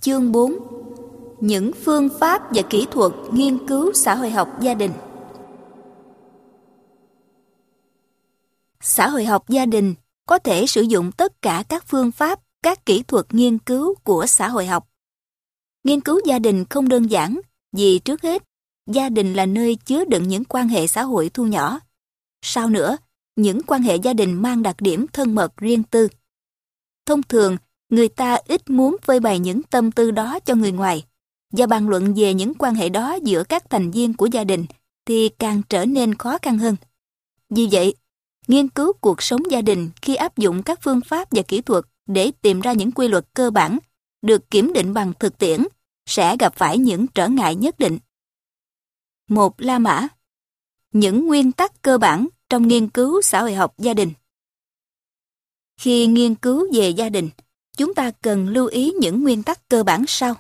Chương 4. Những phương pháp và kỹ thuật nghiên cứu xã hội học gia đình. Xã hội học gia đình có thể sử dụng tất cả các phương pháp, các kỹ thuật nghiên cứu của xã hội học. Nghiên cứu gia đình không đơn giản vì trước hết, gia đình là nơi chứa đựng những quan hệ xã hội thu nhỏ. Sau nữa, những quan hệ gia đình mang đặc điểm thân mật riêng tư. Thông thường, người ta ít muốn phơi bày những tâm tư đó cho người ngoài, và bàn luận về những quan hệ đó giữa các thành viên của gia đình thì càng trở nên khó khăn hơn. Vì vậy, nghiên cứu cuộc sống gia đình khi áp dụng các phương pháp và kỹ thuật để tìm ra những quy luật cơ bản được kiểm định bằng thực tiễn sẽ gặp phải những trở ngại nhất định. 1. La Mã. Những nguyên tắc cơ bản trong nghiên cứu xã hội học gia đình. Khi nghiên cứu về gia đình, chúng ta cần lưu ý những nguyên tắc cơ bản sau.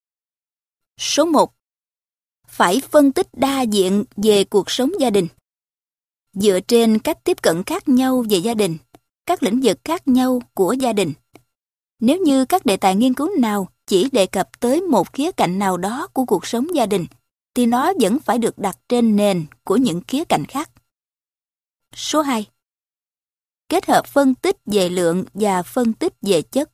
Số 1. Phải phân tích đa diện về cuộc sống gia đình. Dựa trên cách tiếp cận khác nhau về gia đình, các lĩnh vực khác nhau của gia đình. Nếu như các đề tài nghiên cứu nào chỉ đề cập tới một khía cạnh nào đó của cuộc sống gia đình, thì nó vẫn phải được đặt trên nền của những khía cạnh khác. Số 2. Kết hợp phân tích về lượng và phân tích về chất.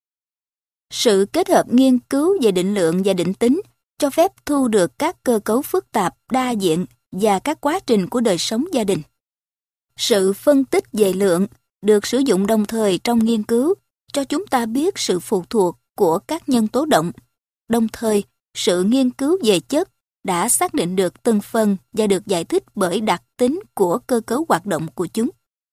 Sự kết hợp nghiên cứu về định lượng và định tính cho phép thu được các cơ cấu phức tạp, đa diện và các quá trình của đời sống gia đình. Sự phân tích về lượng được sử dụng đồng thời trong nghiên cứu cho chúng ta biết sự phụ thuộc của các nhân tố động. Đồng thời, sự nghiên cứu về chất đã xác định được từng phần và được giải thích bởi đặc tính của cơ cấu hoạt động của chúng.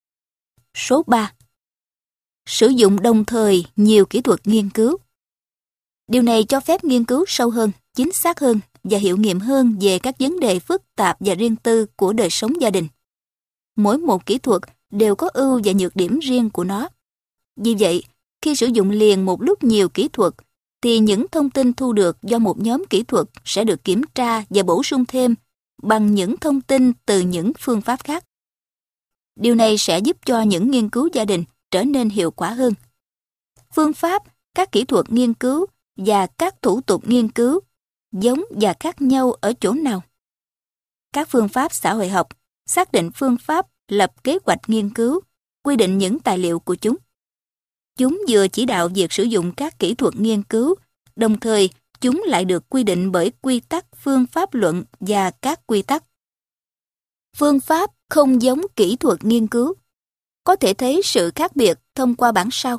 Số 3. Sử dụng đồng thời nhiều kỹ thuật nghiên cứu. Điều này cho phép nghiên cứu sâu hơn, chính xác hơn và hiệu nghiệm hơn về các vấn đề phức tạp và riêng tư của đời sống gia đình. Mỗi một kỹ thuật đều có ưu và nhược điểm riêng của nó. Vì vậy, khi sử dụng liền một lúc nhiều kỹ thuật, thì những thông tin thu được do một nhóm kỹ thuật sẽ được kiểm tra và bổ sung thêm bằng những thông tin từ những phương pháp khác. Điều này sẽ giúp cho những nghiên cứu gia đình trở nên hiệu quả hơn. Phương pháp, các kỹ thuật nghiên cứu và các thủ tục nghiên cứu giống và khác nhau ở chỗ nào? Các phương pháp xã hội học xác định phương pháp, lập kế hoạch nghiên cứu, quy định những tài liệu của chúng. Chúng vừa chỉ đạo việc sử dụng các kỹ thuật nghiên cứu, đồng thời chúng lại được quy định bởi quy tắc phương pháp luận và các quy tắc. Phương pháp không giống kỹ thuật nghiên cứu. Có thể thấy sự khác biệt thông qua bảng sau.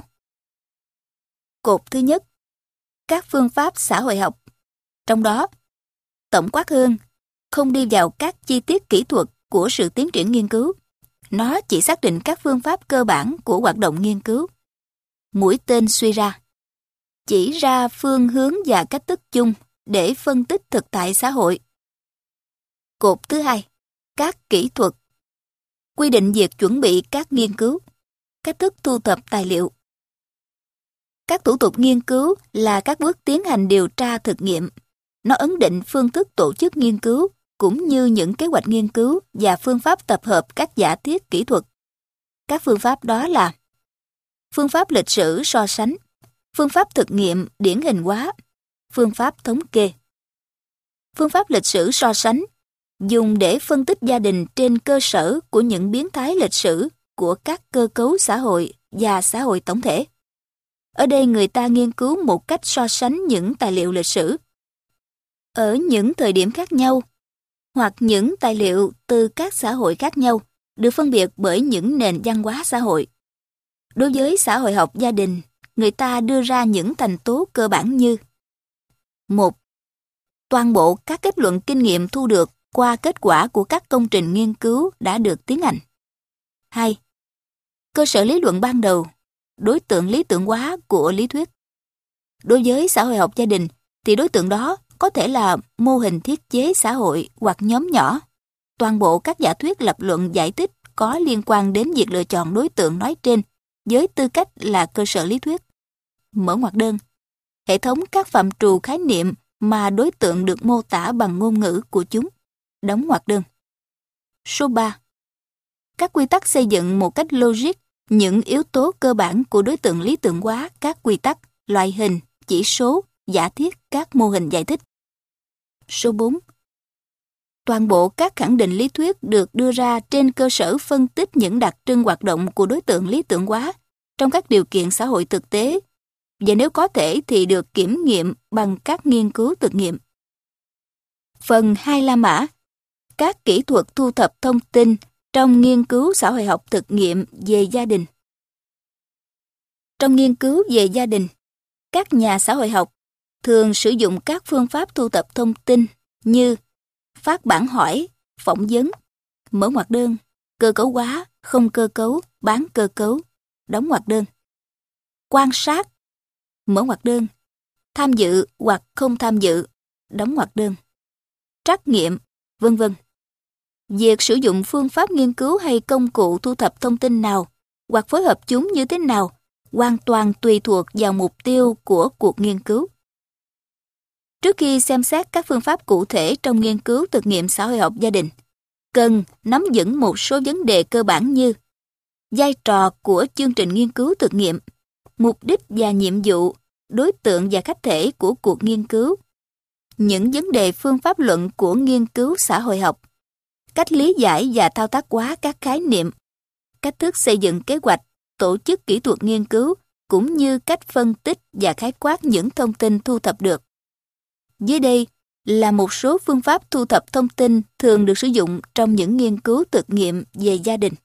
Cột thứ nhất, các phương pháp xã hội học. Trong đó, tổng quát hơn, không đi vào các chi tiết kỹ thuật của sự tiến triển nghiên cứu. Nó chỉ xác định các phương pháp cơ bản của hoạt động nghiên cứu. Mũi tên suy ra, chỉ ra phương hướng và cách thức chung để phân tích thực tại xã hội. Cột thứ hai, các kỹ thuật. Quy định việc chuẩn bị các nghiên cứu, cách thức thu thập tài liệu. Các thủ tục nghiên cứu là các bước tiến hành điều tra thực nghiệm. Nó ấn định phương thức tổ chức nghiên cứu, cũng như những kế hoạch nghiên cứu và phương pháp tập hợp các giả thiết kỹ thuật. Các phương pháp đó là phương pháp lịch sử so sánh, phương pháp thực nghiệm điển hình hóa, phương pháp thống kê. Phương pháp lịch sử so sánh dùng để phân tích gia đình trên cơ sở của những biến thái lịch sử của các cơ cấu xã hội và xã hội tổng thể. Ở đây người ta nghiên cứu một cách so sánh những tài liệu lịch sử ở những thời điểm khác nhau, hoặc những tài liệu từ các xã hội khác nhau được phân biệt bởi những nền văn hóa xã hội. Đối với xã hội học gia đình, người ta đưa ra những thành tố cơ bản như: 1. Toàn bộ các kết luận kinh nghiệm thu được qua kết quả của các công trình nghiên cứu đã được tiến hành. 2. Cơ sở lý luận ban đầu, đối tượng lý tưởng hóa của lý thuyết. Đối với xã hội học gia đình, thì đối tượng đó có thể là mô hình thiết chế xã hội hoặc nhóm nhỏ. Toàn bộ các giả thuyết lập luận giải thích có liên quan đến việc lựa chọn đối tượng nói trên với tư cách là cơ sở lý thuyết. Mở ngoặc đơn. Hệ thống các phạm trù khái niệm mà đối tượng được mô tả bằng ngôn ngữ của chúng. Đóng ngoặc đơn. Số 3. Các quy tắc xây dựng một cách logic những yếu tố cơ bản của đối tượng lý tưởng hóa các quy tắc, loại hình, chỉ số giả thiết các mô hình giải thích. Số 4. Toàn bộ các khẳng định lý thuyết được đưa ra trên cơ sở phân tích những đặc trưng hoạt động của đối tượng lý tưởng hóa trong các điều kiện xã hội thực tế, và nếu có thể thì được kiểm nghiệm bằng các nghiên cứu thực nghiệm. Phần 2 La Mã. Các kỹ thuật thu thập thông tin trong nghiên cứu xã hội học thực nghiệm về gia đình. Trong nghiên cứu về gia đình, các nhà xã hội học thường sử dụng các phương pháp thu thập thông tin như phát bản hỏi, phỏng vấn, mở ngoặc đơn, cơ cấu hóa, không cơ cấu, bán cơ cấu, đóng ngoặc đơn, quan sát, mở ngoặc đơn, tham dự hoặc không tham dự, đóng ngoặc đơn, trắc nghiệm, vân vân. Việc sử dụng phương pháp nghiên cứu hay công cụ thu thập thông tin nào hoặc phối hợp chúng như thế nào hoàn toàn tùy thuộc vào mục tiêu của cuộc nghiên cứu. Trước khi xem xét các phương pháp cụ thể trong nghiên cứu thực nghiệm xã hội học gia đình, cần nắm vững một số vấn đề cơ bản như vai trò của chương trình nghiên cứu thực nghiệm, mục đích và nhiệm vụ, đối tượng và khách thể của cuộc nghiên cứu, những vấn đề phương pháp luận của nghiên cứu xã hội học, cách lý giải và thao tác hóa các khái niệm, cách thức xây dựng kế hoạch, tổ chức kỹ thuật nghiên cứu, cũng như cách phân tích và khái quát những thông tin thu thập được. Dưới đây là một số phương pháp thu thập thông tin thường được sử dụng trong những nghiên cứu thực nghiệm về gia đình.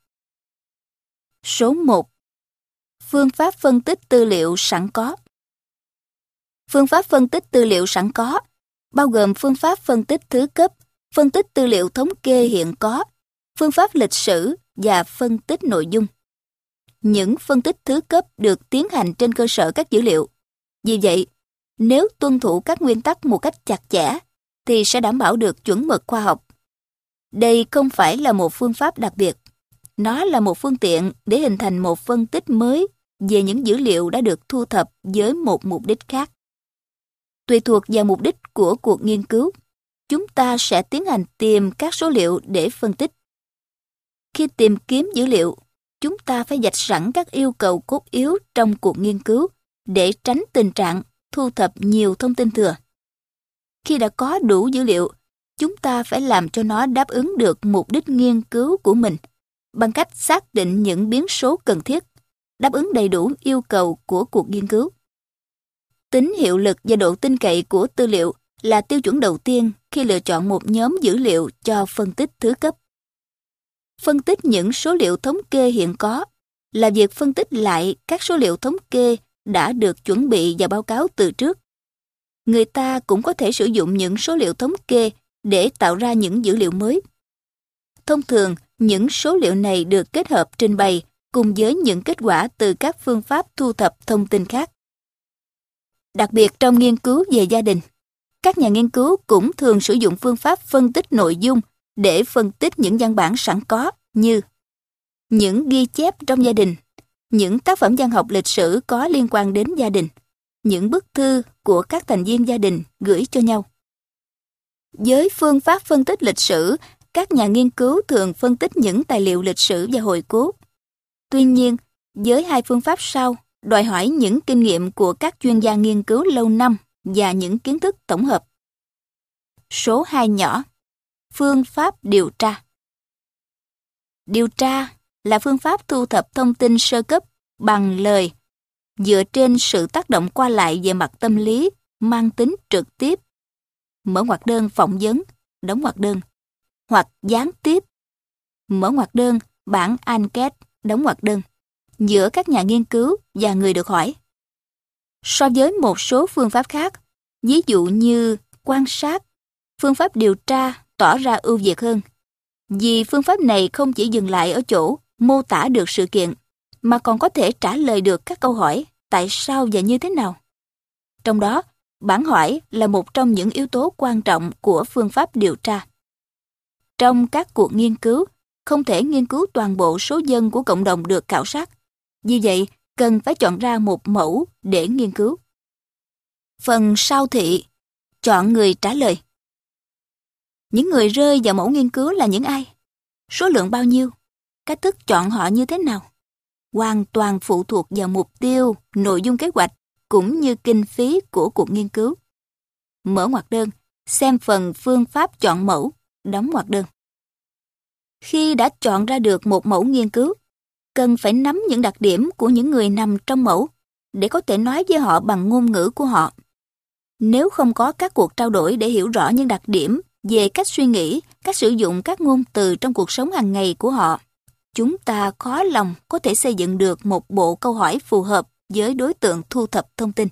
Số 1. Phương pháp phân tích tư liệu sẵn có. Phương pháp phân tích tư liệu sẵn có bao gồm phương pháp phân tích thứ cấp, phân tích tư liệu thống kê hiện có, phương pháp lịch sử và phân tích nội dung. Những phân tích thứ cấp được tiến hành trên cơ sở các dữ liệu. Vì vậy, nếu tuân thủ các nguyên tắc một cách chặt chẽ, thì sẽ đảm bảo được chuẩn mực khoa học. Đây không phải là một phương pháp đặc biệt. Nó là một phương tiện để hình thành một phân tích mới về những dữ liệu đã được thu thập với một mục đích khác. Tùy thuộc vào mục đích của cuộc nghiên cứu, chúng ta sẽ tiến hành tìm các số liệu để phân tích. Khi tìm kiếm dữ liệu, chúng ta phải vạch sẵn các yêu cầu cốt yếu trong cuộc nghiên cứu để tránh tình trạng thu thập nhiều thông tin thừa. Khi đã có đủ dữ liệu, chúng ta phải làm cho nó đáp ứng được mục đích nghiên cứu của mình bằng cách xác định những biến số cần thiết, đáp ứng đầy đủ yêu cầu của cuộc nghiên cứu. Tính hiệu lực và độ tin cậy của tư liệu là tiêu chuẩn đầu tiên khi lựa chọn một nhóm dữ liệu cho phân tích thứ cấp. Phân tích những số liệu thống kê hiện có là việc phân tích lại các số liệu thống kê đã được chuẩn bị và báo cáo từ trước. Người ta cũng có thể sử dụng những số liệu thống kê để tạo ra những dữ liệu mới. Thông thường, những số liệu này được kết hợp trình bày cùng với những kết quả từ các phương pháp thu thập thông tin khác. Đặc biệt trong nghiên cứu về gia đình, các nhà nghiên cứu cũng thường sử dụng phương pháp phân tích nội dung để phân tích những văn bản sẵn có như những ghi chép trong gia đình, những tác phẩm văn học lịch sử có liên quan đến gia đình, những bức thư của các thành viên gia đình gửi cho nhau. Với phương pháp phân tích lịch sử, các nhà nghiên cứu thường phân tích những tài liệu lịch sử và hồi cốt. Tuy nhiên, với hai phương pháp sau, đòi hỏi những kinh nghiệm của các chuyên gia nghiên cứu lâu năm và những kiến thức tổng hợp. Số 2 nhỏ. Phương pháp điều tra. Điều tra là phương pháp thu thập thông tin sơ cấp bằng lời, dựa trên sự tác động qua lại về mặt tâm lý mang tính trực tiếp, mở ngoặc đơn phỏng vấn, đóng ngoặc đơn, hoặc gián tiếp, mở ngoặc đơn bản enquête, đóng ngoặc đơn, giữa các nhà nghiên cứu và người được hỏi. So với một số phương pháp khác, ví dụ như quan sát, phương pháp điều tra tỏ ra ưu việt hơn, vì phương pháp này không chỉ dừng lại ở chỗ mô tả được sự kiện, mà còn có thể trả lời được các câu hỏi tại sao và như thế nào. Trong đó, bản hỏi là một trong những yếu tố quan trọng của phương pháp điều tra. Trong các cuộc nghiên cứu, không thể nghiên cứu toàn bộ số dân của cộng đồng được khảo sát. Vì vậy, cần phải chọn ra một mẫu để nghiên cứu. Phần sau thị, chọn người trả lời. Những người rơi vào mẫu nghiên cứu là những ai? Số lượng bao nhiêu? Cách thức chọn họ như thế nào? Hoàn toàn phụ thuộc vào mục tiêu, nội dung kế hoạch cũng như kinh phí của cuộc nghiên cứu. Mở ngoặc đơn, xem phần phương pháp chọn mẫu, đóng ngoặc đơn. Khi đã chọn ra được một mẫu nghiên cứu, cần phải nắm những đặc điểm của những người nằm trong mẫu để có thể nói với họ bằng ngôn ngữ của họ. Nếu không có các cuộc trao đổi để hiểu rõ những đặc điểm về cách suy nghĩ, cách sử dụng các ngôn từ trong cuộc sống hàng ngày của họ, chúng ta khó lòng có thể xây dựng được một bộ câu hỏi phù hợp với đối tượng thu thập thông tin.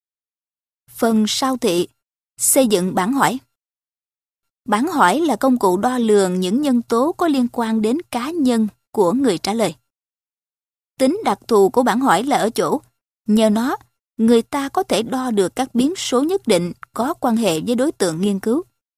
Phần sau thị, xây dựng bảng hỏi. Bảng hỏi là công cụ đo lường những nhân tố có liên quan đến cá nhân của người trả lời. Tính đặc thù của bảng hỏi là ở chỗ, nhờ nó, người ta có thể đo được các biến số nhất định có quan hệ với đối tượng nghiên cứu.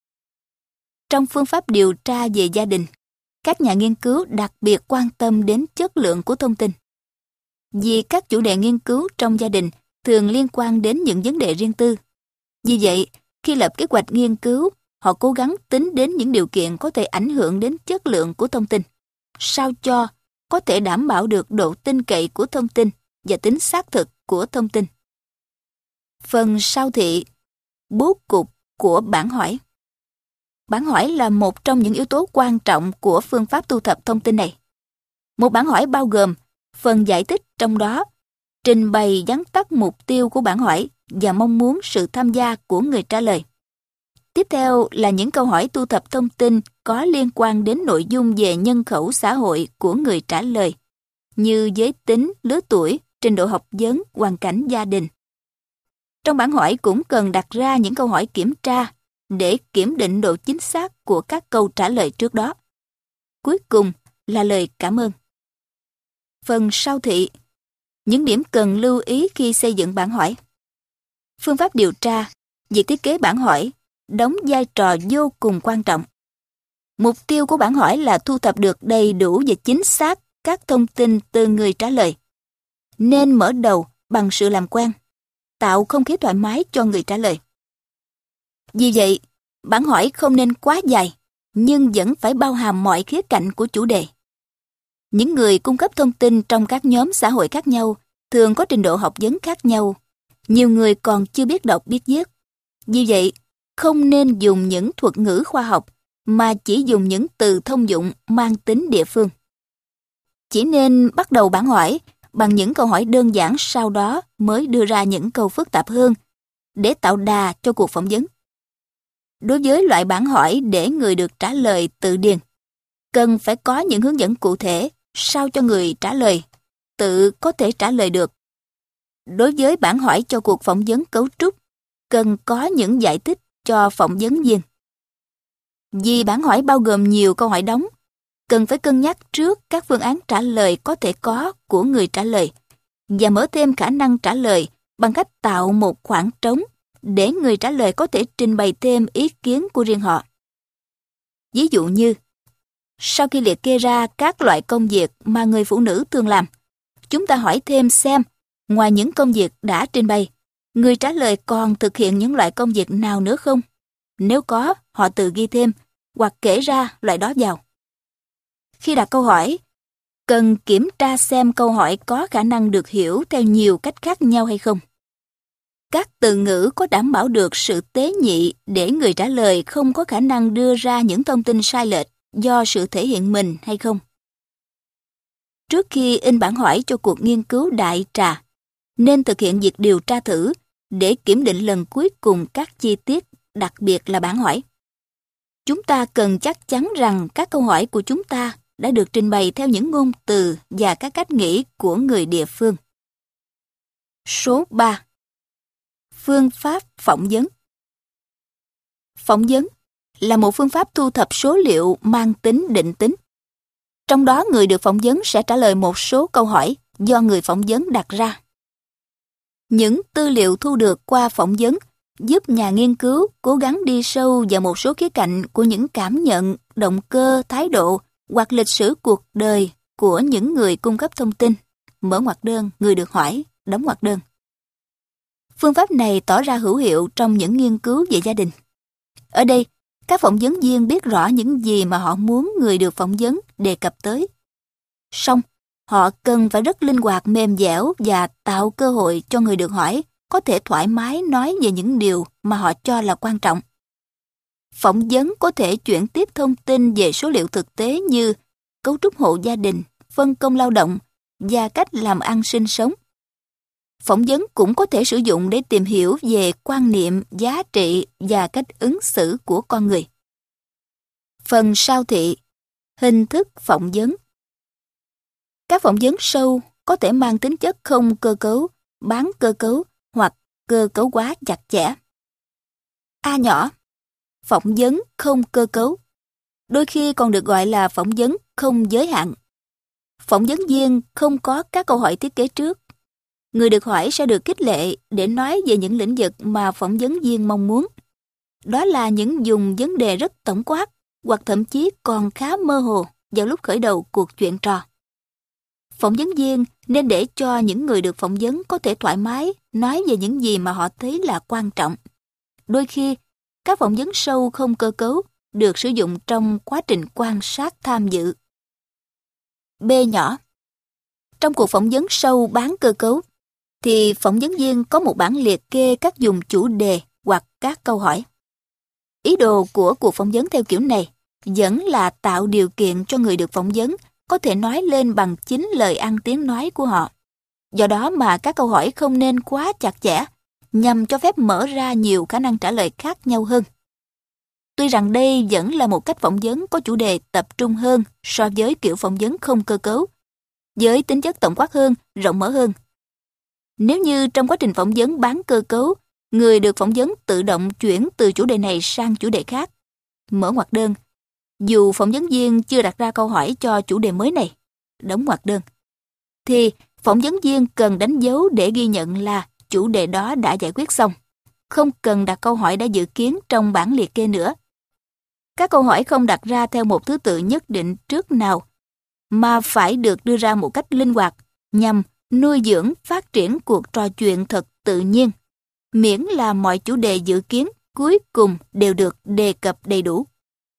Trong phương pháp điều tra về gia đình, các nhà nghiên cứu đặc biệt quan tâm đến chất lượng của thông tin. Vì các chủ đề nghiên cứu trong gia đình thường liên quan đến những vấn đề riêng tư. Vì vậy, khi lập kế hoạch nghiên cứu, họ cố gắng tính đến những điều kiện có thể ảnh hưởng đến chất lượng của thông tin, sao cho có thể đảm bảo được độ tin cậy của thông tin và tính xác thực của thông tin. Phần sau thị, bố cục của bảng hỏi. Bảng hỏi là một trong những yếu tố quan trọng của phương pháp thu thập thông tin này. Một bảng hỏi bao gồm phần giải thích, trong đó trình bày vắn tắt mục tiêu của bảng hỏi và mong muốn sự tham gia của người trả lời. Tiếp theo là những câu hỏi thu thập thông tin có liên quan đến nội dung về nhân khẩu xã hội của người trả lời, như giới tính, lứa tuổi, trình độ học vấn, hoàn cảnh gia đình. Trong bảng hỏi cũng cần đặt ra những câu hỏi kiểm tra để kiểm định độ chính xác của các câu trả lời trước đó. Cuối cùng là lời cảm ơn. Phần sau thị, những điểm cần lưu ý khi xây dựng bảng hỏi. Phương pháp điều tra, việc thiết kế bảng hỏi đóng vai trò vô cùng quan trọng. Mục tiêu của bảng hỏi là thu thập được đầy đủ và chính xác các thông tin từ người trả lời. Nên mở đầu bằng sự làm quen, tạo không khí thoải mái cho người trả lời. Vì vậy, bảng hỏi không nên quá dài, nhưng vẫn phải bao hàm mọi khía cạnh của chủ đề. Những người cung cấp thông tin trong các nhóm xã hội khác nhau thường có trình độ học vấn khác nhau. Nhiều người còn chưa biết đọc biết viết. Vì vậy, không nên dùng những thuật ngữ khoa học mà chỉ dùng những từ thông dụng mang tính địa phương. Chỉ nên bắt đầu bảng hỏi bằng những câu hỏi đơn giản, sau đó mới đưa ra những câu phức tạp hơn để tạo đà cho cuộc phỏng vấn. Đối với loại bảng hỏi để người được trả lời tự điền, cần phải có những hướng dẫn cụ thể sao cho người trả lời tự có thể trả lời được. Đối với bảng hỏi cho cuộc phỏng vấn cấu trúc, cần có những giải thích cho phỏng vấn viên. Vì bảng hỏi bao gồm nhiều câu hỏi đóng, cần phải cân nhắc trước các phương án trả lời có thể có của người trả lời và mở thêm khả năng trả lời bằng cách tạo một khoảng trống để người trả lời có thể trình bày thêm ý kiến của riêng họ. Ví dụ như, sau khi liệt kê ra các loại công việc mà người phụ nữ thường làm, chúng ta hỏi thêm xem, ngoài những công việc đã trình bày, người trả lời còn thực hiện những loại công việc nào nữa không? Nếu có, họ tự ghi thêm hoặc kể ra loại đó vào. Khi đặt câu hỏi, cần kiểm tra xem câu hỏi có khả năng được hiểu theo nhiều cách khác nhau hay không. Các từ ngữ có đảm bảo được sự tế nhị để người trả lời không có khả năng đưa ra những thông tin sai lệch do sự thể hiện mình hay không. Trước khi in bản hỏi cho cuộc nghiên cứu đại trà, nên thực hiện việc điều tra thử để kiểm định lần cuối cùng các chi tiết, đặc biệt là bản hỏi. Chúng ta cần chắc chắn rằng các câu hỏi của chúng ta đã được trình bày theo những ngôn từ và các cách nghĩ của người địa phương. Số 3. Phương pháp phỏng vấn. Phỏng vấn là một phương pháp thu thập số liệu mang tính định tính. Trong đó người được phỏng vấn sẽ trả lời một số câu hỏi do người phỏng vấn đặt ra. Những tư liệu thu được qua phỏng vấn giúp nhà nghiên cứu cố gắng đi sâu vào một số khía cạnh của những cảm nhận, động cơ, thái độ hoặc lịch sử cuộc đời của những người cung cấp thông tin. Mở ngoặc đơn, người được hỏi, đóng ngoặc đơn. Phương pháp này tỏ ra hữu hiệu trong những nghiên cứu về gia đình. Ở đây, các phỏng vấn viên biết rõ những gì mà họ muốn người được phỏng vấn đề cập tới. Song, họ cần phải rất linh hoạt, mềm dẻo và tạo cơ hội cho người được hỏi có thể thoải mái nói về những điều mà họ cho là quan trọng. Phỏng vấn có thể chuyển tiếp thông tin về số liệu thực tế như cấu trúc hộ gia đình, phân công lao động và cách làm ăn sinh sống. Phỏng vấn cũng có thể sử dụng để tìm hiểu về quan niệm, giá trị và cách ứng xử của con người. Phần sau thị, hình thức phỏng vấn. Các phỏng vấn sâu có thể mang tính chất không cơ cấu, bán cơ cấu hoặc cơ cấu hóa chặt chẽ. A nhỏ, phỏng vấn không cơ cấu. Đôi khi còn được gọi là phỏng vấn không giới hạn. Phỏng vấn viên không có các câu hỏi thiết kế trước. Người được hỏi sẽ được khích lệ để nói về những lĩnh vực mà phỏng vấn viên mong muốn. Đó là những dùng vấn đề rất tổng quát hoặc thậm chí còn khá mơ hồ vào lúc khởi đầu cuộc chuyện trò. Phỏng vấn viên nên để cho những người được phỏng vấn có thể thoải mái nói về những gì mà họ thấy là quan trọng. Đôi khi, các phỏng vấn sâu không cơ cấu được sử dụng trong quá trình quan sát tham dự. B nhỏ. Trong cuộc phỏng vấn sâu bán cơ cấu, thì phỏng vấn viên có một bảng liệt kê các dùng chủ đề hoặc các câu hỏi. Ý đồ của cuộc phỏng vấn theo kiểu này vẫn là tạo điều kiện cho người được phỏng vấn có thể nói lên bằng chính lời ăn tiếng nói của họ. Do đó mà các câu hỏi không nên quá chặt chẽ, nhằm cho phép mở ra nhiều khả năng trả lời khác nhau hơn. Tuy rằng đây vẫn là một cách phỏng vấn có chủ đề tập trung hơn so với kiểu phỏng vấn không cơ cấu, với tính chất tổng quát hơn, rộng mở hơn. Nếu như trong quá trình phỏng vấn bán cơ cấu, người được phỏng vấn tự động chuyển từ chủ đề này sang chủ đề khác, mở ngoặc đơn, dù phỏng vấn viên chưa đặt ra câu hỏi cho chủ đề mới này, đóng ngoặc đơn, thì phỏng vấn viên cần đánh dấu để ghi nhận là chủ đề đó đã giải quyết xong, không cần đặt câu hỏi đã dự kiến trong bảng liệt kê nữa. Các câu hỏi không đặt ra theo một thứ tự nhất định trước nào, mà phải được đưa ra một cách linh hoạt, nhằm nuôi dưỡng phát triển cuộc trò chuyện thật tự nhiên, miễn là mọi chủ đề dự kiến cuối cùng đều được đề cập đầy đủ.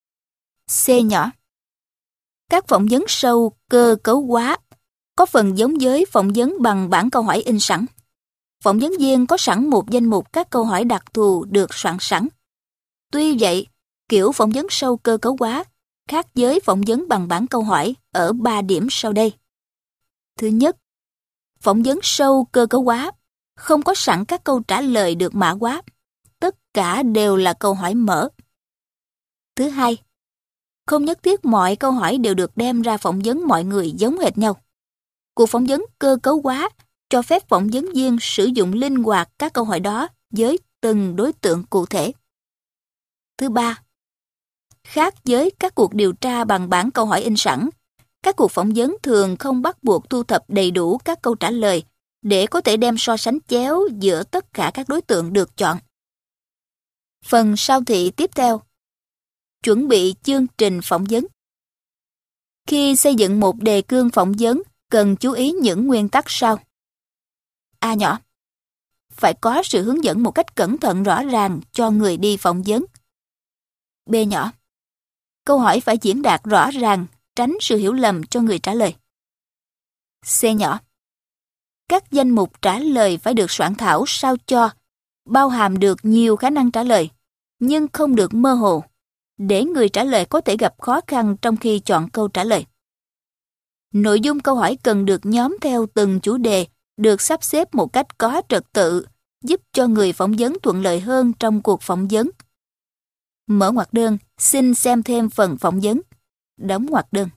C nhỏ. Các phỏng vấn sâu cơ cấu hóa có phần giống với phỏng vấn bằng bản câu hỏi in sẵn. Phỏng vấn viên có sẵn một danh mục các câu hỏi đặc thù được soạn sẵn. Tuy vậy, kiểu phỏng vấn sâu cơ cấu hóa khác với phỏng vấn bằng bản câu hỏi ở 3 điểm sau đây. Thứ nhất, phỏng vấn sâu cơ cấu hóa không có sẵn các câu trả lời được mã hóa. Tất cả đều là câu hỏi mở. Thứ hai, không nhất thiết mọi câu hỏi đều được đem ra phỏng vấn mọi người giống hệt nhau. Cuộc phỏng vấn cơ cấu hóa cho phép phỏng vấn viên sử dụng linh hoạt các câu hỏi đó với từng đối tượng cụ thể. Thứ ba, khác với các cuộc điều tra bằng bản câu hỏi in sẵn, các cuộc phỏng vấn thường không bắt buộc thu thập đầy đủ các câu trả lời để có thể đem so sánh chéo giữa tất cả các đối tượng được chọn. Phần sau thị tiếp theo. Chuẩn bị chương trình phỏng vấn. Khi xây dựng một đề cương phỏng vấn, cần chú ý những nguyên tắc sau. A nhỏ. Phải có sự hướng dẫn một cách cẩn thận rõ ràng cho người đi phỏng vấn. B nhỏ. Câu hỏi phải diễn đạt rõ ràng, tránh sự hiểu lầm cho người trả lời. C nhỏ. Các danh mục trả lời phải được soạn thảo sao cho bao hàm được nhiều khả năng trả lời, nhưng không được mơ hồ, để người trả lời có thể gặp khó khăn trong khi chọn câu trả lời. Nội dung câu hỏi cần được nhóm theo từng chủ đề, được sắp xếp một cách có trật tự, giúp cho người phỏng vấn thuận lợi hơn trong cuộc phỏng vấn. Mở ngoặc đơn, xin xem thêm phần phỏng vấn. Đóng ngoặc đơn.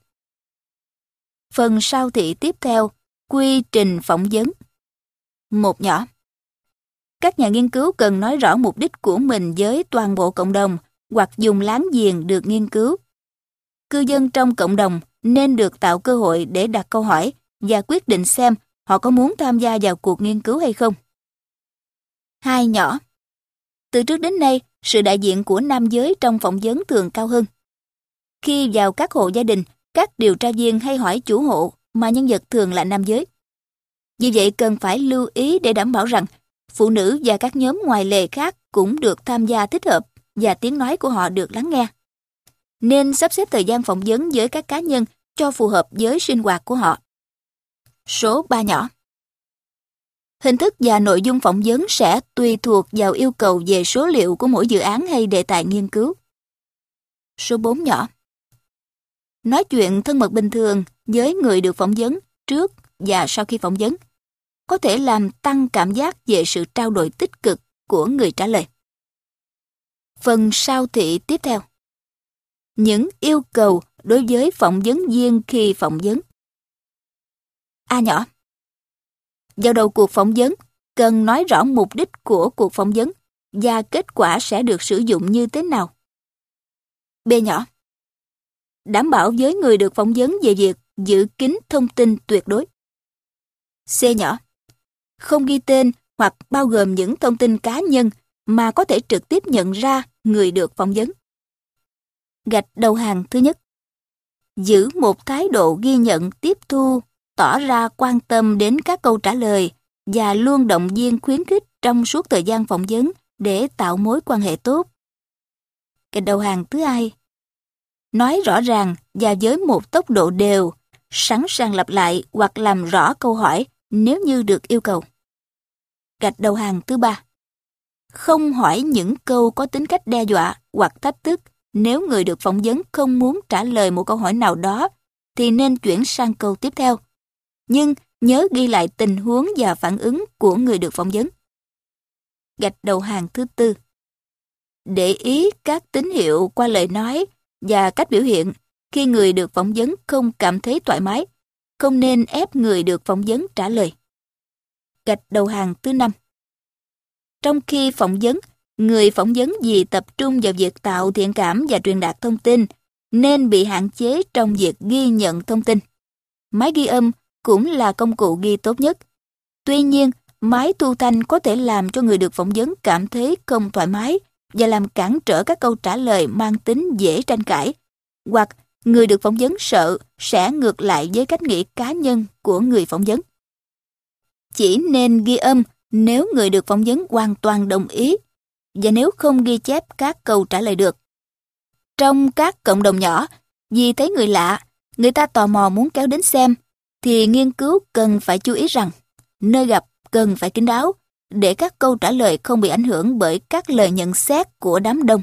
Phần sau thị tiếp theo, quy trình phỏng vấn. Một nhỏ. Các nhà nghiên cứu cần nói rõ mục đích của mình với toàn bộ cộng đồng hoặc vùng láng giềng được nghiên cứu. Cư dân trong cộng đồng nên được tạo cơ hội để đặt câu hỏi và quyết định xem họ có muốn tham gia vào cuộc nghiên cứu hay không. Hai nhỏ. Từ trước đến nay, sự đại diện của nam giới trong phỏng vấn thường cao hơn. Khi vào các hộ gia đình, các điều tra viên hay hỏi chủ hộ mà nhân vật thường là nam giới. Vì vậy cần phải lưu ý để đảm bảo rằng phụ nữ và các nhóm ngoài lề khác cũng được tham gia thích hợp và tiếng nói của họ được lắng nghe. Nên sắp xếp thời gian phỏng vấn với các cá nhân cho phù hợp với sinh hoạt của họ. Số 3 nhỏ. Hình thức và nội dung phỏng vấn sẽ tùy thuộc vào yêu cầu về số liệu của mỗi dự án hay đề tài nghiên cứu. Số 4 nhỏ. Nói chuyện thân mật bình thường với người được phỏng vấn trước và sau khi phỏng vấn có thể làm tăng cảm giác về sự trao đổi tích cực của người trả lời. Phần sau thị tiếp theo. Những yêu cầu đối với phỏng vấn viên khi phỏng vấn. A nhỏ. Vào đầu cuộc phỏng vấn, cần nói rõ mục đích của cuộc phỏng vấn và kết quả sẽ được sử dụng như thế nào. B nhỏ. Đảm bảo với người được phỏng vấn về việc giữ kín thông tin tuyệt đối. C nhỏ. Không ghi tên hoặc bao gồm những thông tin cá nhân mà có thể trực tiếp nhận ra người được phỏng vấn. Gạch đầu hàng thứ nhất. Giữ một thái độ ghi nhận tiếp thu, tỏ ra quan tâm đến các câu trả lời và luôn động viên khuyến khích trong suốt thời gian phỏng vấn để tạo mối quan hệ tốt. Gạch đầu hàng thứ hai. Nói rõ ràng và với một tốc độ đều, sẵn sàng lặp lại hoặc làm rõ câu hỏi nếu như được yêu cầu. Gạch đầu hàng thứ ba. Không hỏi những câu có tính cách đe dọa hoặc thách thức. Nếu người được phỏng vấn không muốn trả lời một câu hỏi nào đó, thì nên chuyển sang câu tiếp theo. Nhưng nhớ ghi lại tình huống và phản ứng của người được phỏng vấn. Gạch đầu hàng thứ tư. Để ý các tín hiệu qua lời nói và cách biểu hiện khi người được phỏng vấn không cảm thấy thoải mái, không nên ép người được phỏng vấn trả lời. Gạch đầu hàng thứ năm. Trong khi phỏng vấn, người phỏng vấn vì tập trung vào việc tạo thiện cảm và truyền đạt thông tin, nên bị hạn chế trong việc ghi nhận thông tin. Máy ghi âm cũng là công cụ ghi tốt nhất. Tuy nhiên, máy thu thanh có thể làm cho người được phỏng vấn cảm thấy không thoải mái và làm cản trở các câu trả lời mang tính dễ tranh cãi, hoặc người được phỏng vấn sợ sẽ ngược lại với cách nghĩ cá nhân của người phỏng vấn. Chỉ nên ghi âm nếu người được phỏng vấn hoàn toàn đồng ý và nếu không ghi chép các câu trả lời được. Trong các cộng đồng nhỏ, vì thấy người lạ, người ta tò mò muốn kéo đến xem, thì nghiên cứu cần phải chú ý rằng nơi gặp cần phải kín đáo để các câu trả lời không bị ảnh hưởng bởi các lời nhận xét của đám đông.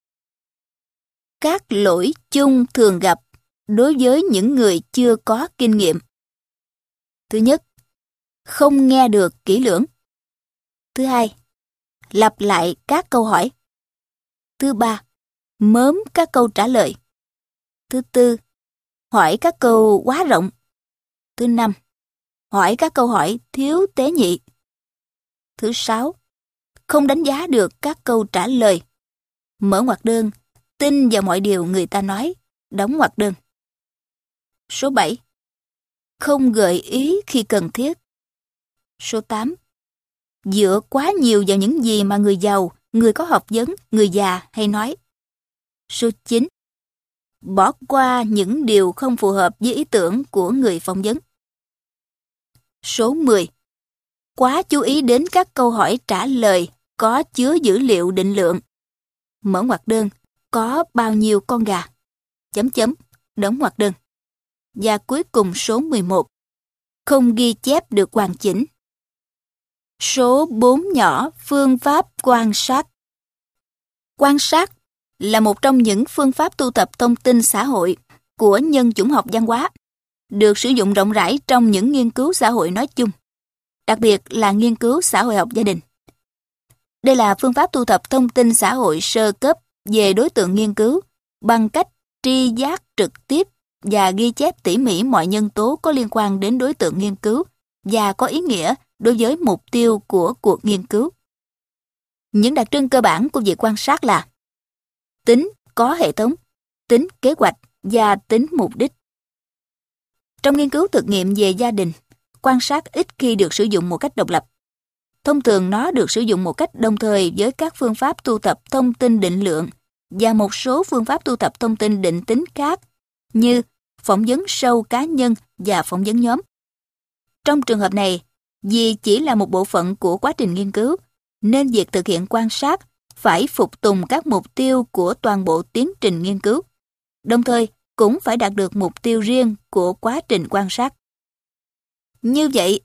Các lỗi chung thường gặp đối với những người chưa có kinh nghiệm. Thứ nhất, không nghe được kỹ lưỡng. Thứ hai, lặp lại các câu hỏi. Thứ ba, mớm các câu trả lời. Thứ tư, hỏi các câu quá rộng. Thứ năm, hỏi các câu hỏi thiếu tế nhị. Thứ sáu, không đánh giá được các câu trả lời. Mở ngoặc đơn, tin vào mọi điều người ta nói, đóng ngoặc đơn. Số 7, không gợi ý khi cần thiết. Số 8, dựa quá nhiều vào những gì mà người giàu, người có học vấn, người già hay nói. Số 9, bỏ qua những điều không phù hợp với ý tưởng của người phỏng vấn. Số 10, quá chú ý đến các câu hỏi trả lời có chứa dữ liệu định lượng. Mở ngoặc đơn, có bao nhiêu con gà? Chấm chấm, đóng ngoặc đơn. Và cuối cùng số 11, không ghi chép được hoàn chỉnh. Số 4 nhỏ, phương pháp quan sát. Quan sát là một trong những phương pháp tu tập thông tin xã hội của nhân chủng học văn hóa, được sử dụng rộng rãi trong những nghiên cứu xã hội nói chung, đặc biệt là nghiên cứu xã hội học gia đình. Đây là phương pháp tu thập thông tin xã hội sơ cấp về đối tượng nghiên cứu bằng cách tri giác trực tiếp và ghi chép tỉ mỉ mọi nhân tố có liên quan đến đối tượng nghiên cứu và có ý nghĩa đối với mục tiêu của cuộc nghiên cứu. Những đặc trưng cơ bản của việc quan sát là tính có hệ thống, tính kế hoạch và tính mục đích. Trong nghiên cứu thực nghiệm về gia đình, quan sát ít khi được sử dụng một cách độc lập. Thông thường nó được sử dụng một cách đồng thời với các phương pháp tu tập thông tin định lượng và một số phương pháp tu tập thông tin định tính khác như phỏng vấn sâu cá nhân và phỏng vấn nhóm. Trong trường hợp này, vì chỉ là một bộ phận của quá trình nghiên cứu, nên việc thực hiện quan sát phải phục tùng các mục tiêu của toàn bộ tiến trình nghiên cứu, đồng thời cũng phải đạt được mục tiêu riêng của quá trình quan sát. Như vậy,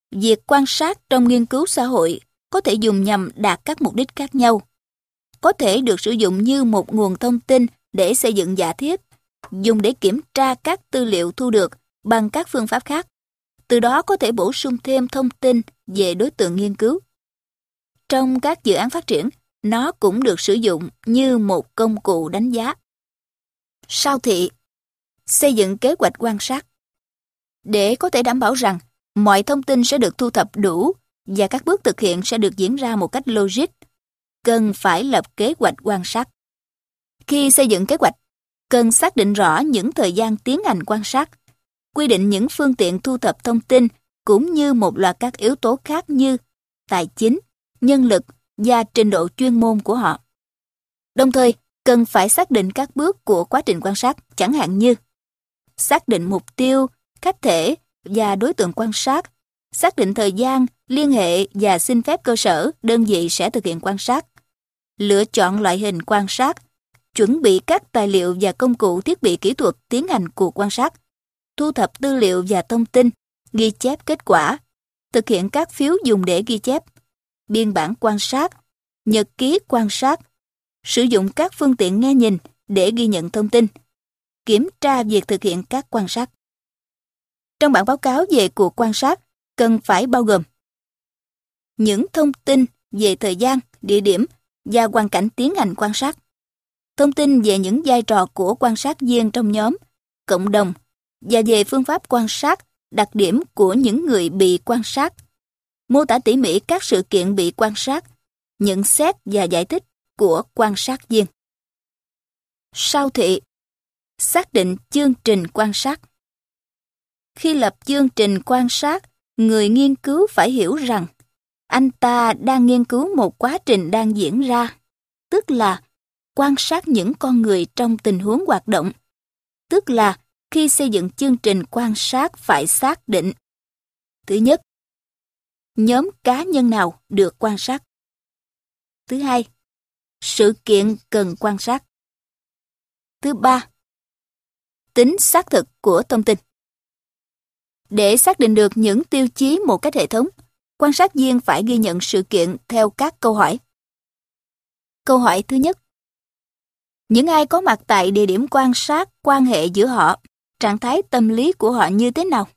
việc quan sát trong nghiên cứu xã hội có thể dùng nhằm đạt các mục đích khác nhau. Có thể được sử dụng như một nguồn thông tin để xây dựng giả thiết, dùng để kiểm tra các tư liệu thu được bằng các phương pháp khác. Từ đó có thể bổ sung thêm thông tin về đối tượng nghiên cứu. Trong các dự án phát triển, nó cũng được sử dụng như một công cụ đánh giá. Sao thị, xây dựng kế hoạch quan sát. Để có thể đảm bảo rằng mọi thông tin sẽ được thu thập đủ và các bước thực hiện sẽ được diễn ra một cách logic, cần phải lập kế hoạch quan sát. Khi xây dựng kế hoạch, cần xác định rõ những thời gian tiến hành quan sát, quy định những phương tiện thu thập thông tin cũng như một loạt các yếu tố khác như tài chính, nhân lực và trình độ chuyên môn của họ. Đồng thời, cần phải xác định các bước của quá trình quan sát, chẳng hạn như xác định mục tiêu, khách thể và đối tượng quan sát, xác định thời gian, liên hệ và xin phép cơ sở, đơn vị sẽ thực hiện quan sát, lựa chọn loại hình quan sát, chuẩn bị các tài liệu và công cụ thiết bị kỹ thuật tiến hành cuộc quan sát, thu thập tư liệu và thông tin, ghi chép kết quả, thực hiện các phiếu dùng để ghi chép, biên bản quan sát, nhật ký quan sát, sử dụng các phương tiện nghe nhìn để ghi nhận thông tin, kiểm tra việc thực hiện các quan sát. Trong bản báo cáo về cuộc quan sát, cần phải bao gồm những thông tin về thời gian, địa điểm và hoàn cảnh tiến hành quan sát, thông tin về những vai trò của quan sát viên trong nhóm, cộng đồng và về phương pháp quan sát, đặc điểm của những người bị quan sát, mô tả tỉ mỉ các sự kiện bị quan sát, nhận xét và giải thích của quan sát viên. Sao thị, xác định chương trình quan sát. Khi lập chương trình quan sát, người nghiên cứu phải hiểu rằng anh ta đang nghiên cứu một quá trình đang diễn ra, tức là quan sát những con người trong tình huống hoạt động, tức là khi xây dựng chương trình quan sát phải xác định: thứ nhất, nhóm cá nhân nào được quan sát; thứ hai, sự kiện cần quan sát; thứ ba, tính xác thực của thông tin. Để xác định được những tiêu chí một cách hệ thống, quan sát viên phải ghi nhận sự kiện theo các câu hỏi. Câu hỏi thứ nhất: những ai có mặt tại địa điểm quan sát, quan hệ giữa họ, trạng thái tâm lý của họ như thế nào?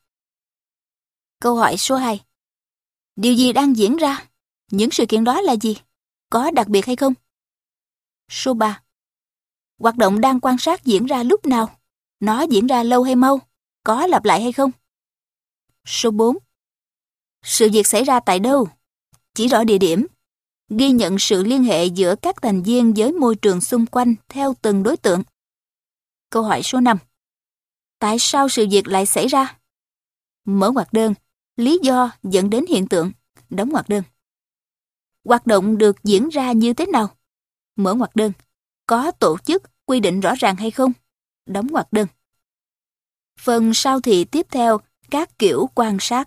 Câu hỏi số 2: điều gì đang diễn ra? Những sự kiện đó là gì? Có đặc biệt hay không? Số 3: hoạt động đang quan sát diễn ra lúc nào? Nó diễn ra lâu hay mau? Có lặp lại hay không? Số 4: sự việc xảy ra tại đâu? Chỉ rõ địa điểm, ghi nhận sự liên hệ giữa các thành viên với môi trường xung quanh theo từng đối tượng. Câu hỏi số 5: tại sao sự việc lại xảy ra? Mở ngoặc đơn, lý do dẫn đến hiện tượng, đóng ngoặc đơn. Hoạt động được diễn ra như thế nào? Mở ngoặc đơn, có tổ chức, quy định rõ ràng hay không? Đóng ngoặc đơn. Phần sau thì tiếp theo, các kiểu quan sát.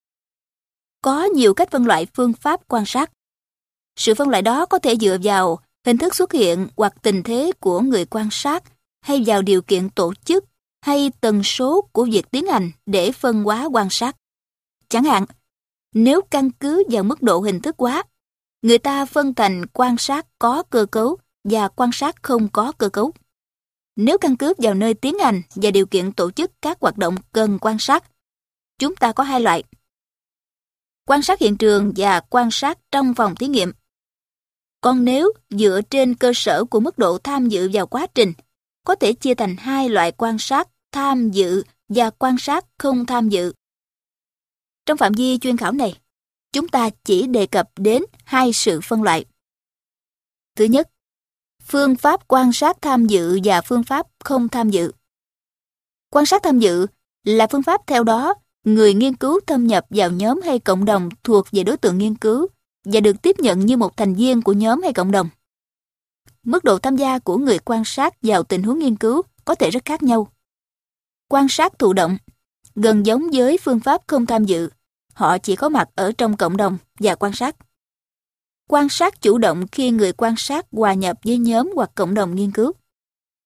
Có nhiều cách phân loại phương pháp quan sát. Sự phân loại đó có thể dựa vào hình thức xuất hiện hoặc tình thế của người quan sát, hay vào điều kiện tổ chức hay tần số của việc tiến hành để phân hóa quan sát. Chẳng hạn, nếu căn cứ vào mức độ hình thức hóa, người ta phân thành quan sát có cơ cấu và quan sát không có cơ cấu. Nếu căn cứ vào nơi tiến hành và điều kiện tổ chức các hoạt động cần quan sát, chúng ta có hai loại: quan sát hiện trường và quan sát trong phòng thí nghiệm. Còn nếu dựa trên cơ sở của mức độ tham dự vào quá trình, có thể chia thành hai loại quan sát tham dự và quan sát không tham dự. Trong phạm vi chuyên khảo này, chúng ta chỉ đề cập đến hai sự phân loại. Thứ nhất, phương pháp quan sát tham dự và phương pháp không tham dự. Quan sát tham dự là phương pháp theo đó người nghiên cứu thâm nhập vào nhóm hay cộng đồng thuộc về đối tượng nghiên cứu và được tiếp nhận như một thành viên của nhóm hay cộng đồng. Mức độ tham gia của người quan sát vào tình huống nghiên cứu có thể rất khác nhau. Quan sát thụ động gần giống với phương pháp không tham dự, họ chỉ có mặt ở trong cộng đồng và quan sát. Quan sát chủ động khi người quan sát hòa nhập với nhóm hoặc cộng đồng nghiên cứu.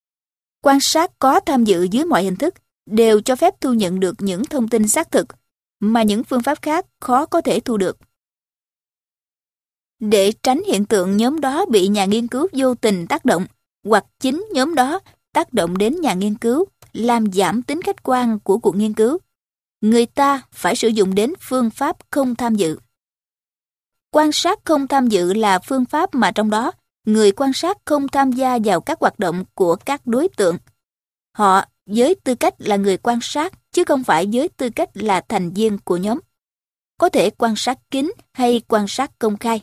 Quan sát có tham dự dưới mọi hình thức đều cho phép thu nhận được những thông tin xác thực, mà những phương pháp khác khó có thể thu được. Để tránh hiện tượng nhóm đó bị nhà nghiên cứu vô tình tác động, hoặc chính nhóm đó tác động đến nhà nghiên cứu, làm giảm tính khách quan của cuộc nghiên cứu, người ta phải sử dụng đến phương pháp không tham dự. Quan sát không tham dự là phương pháp mà trong đó người quan sát không tham gia vào các hoạt động của các đối tượng. Họ với tư cách là người quan sát chứ không phải với tư cách là thành viên của nhóm. Có thể quan sát kín hay quan sát công khai.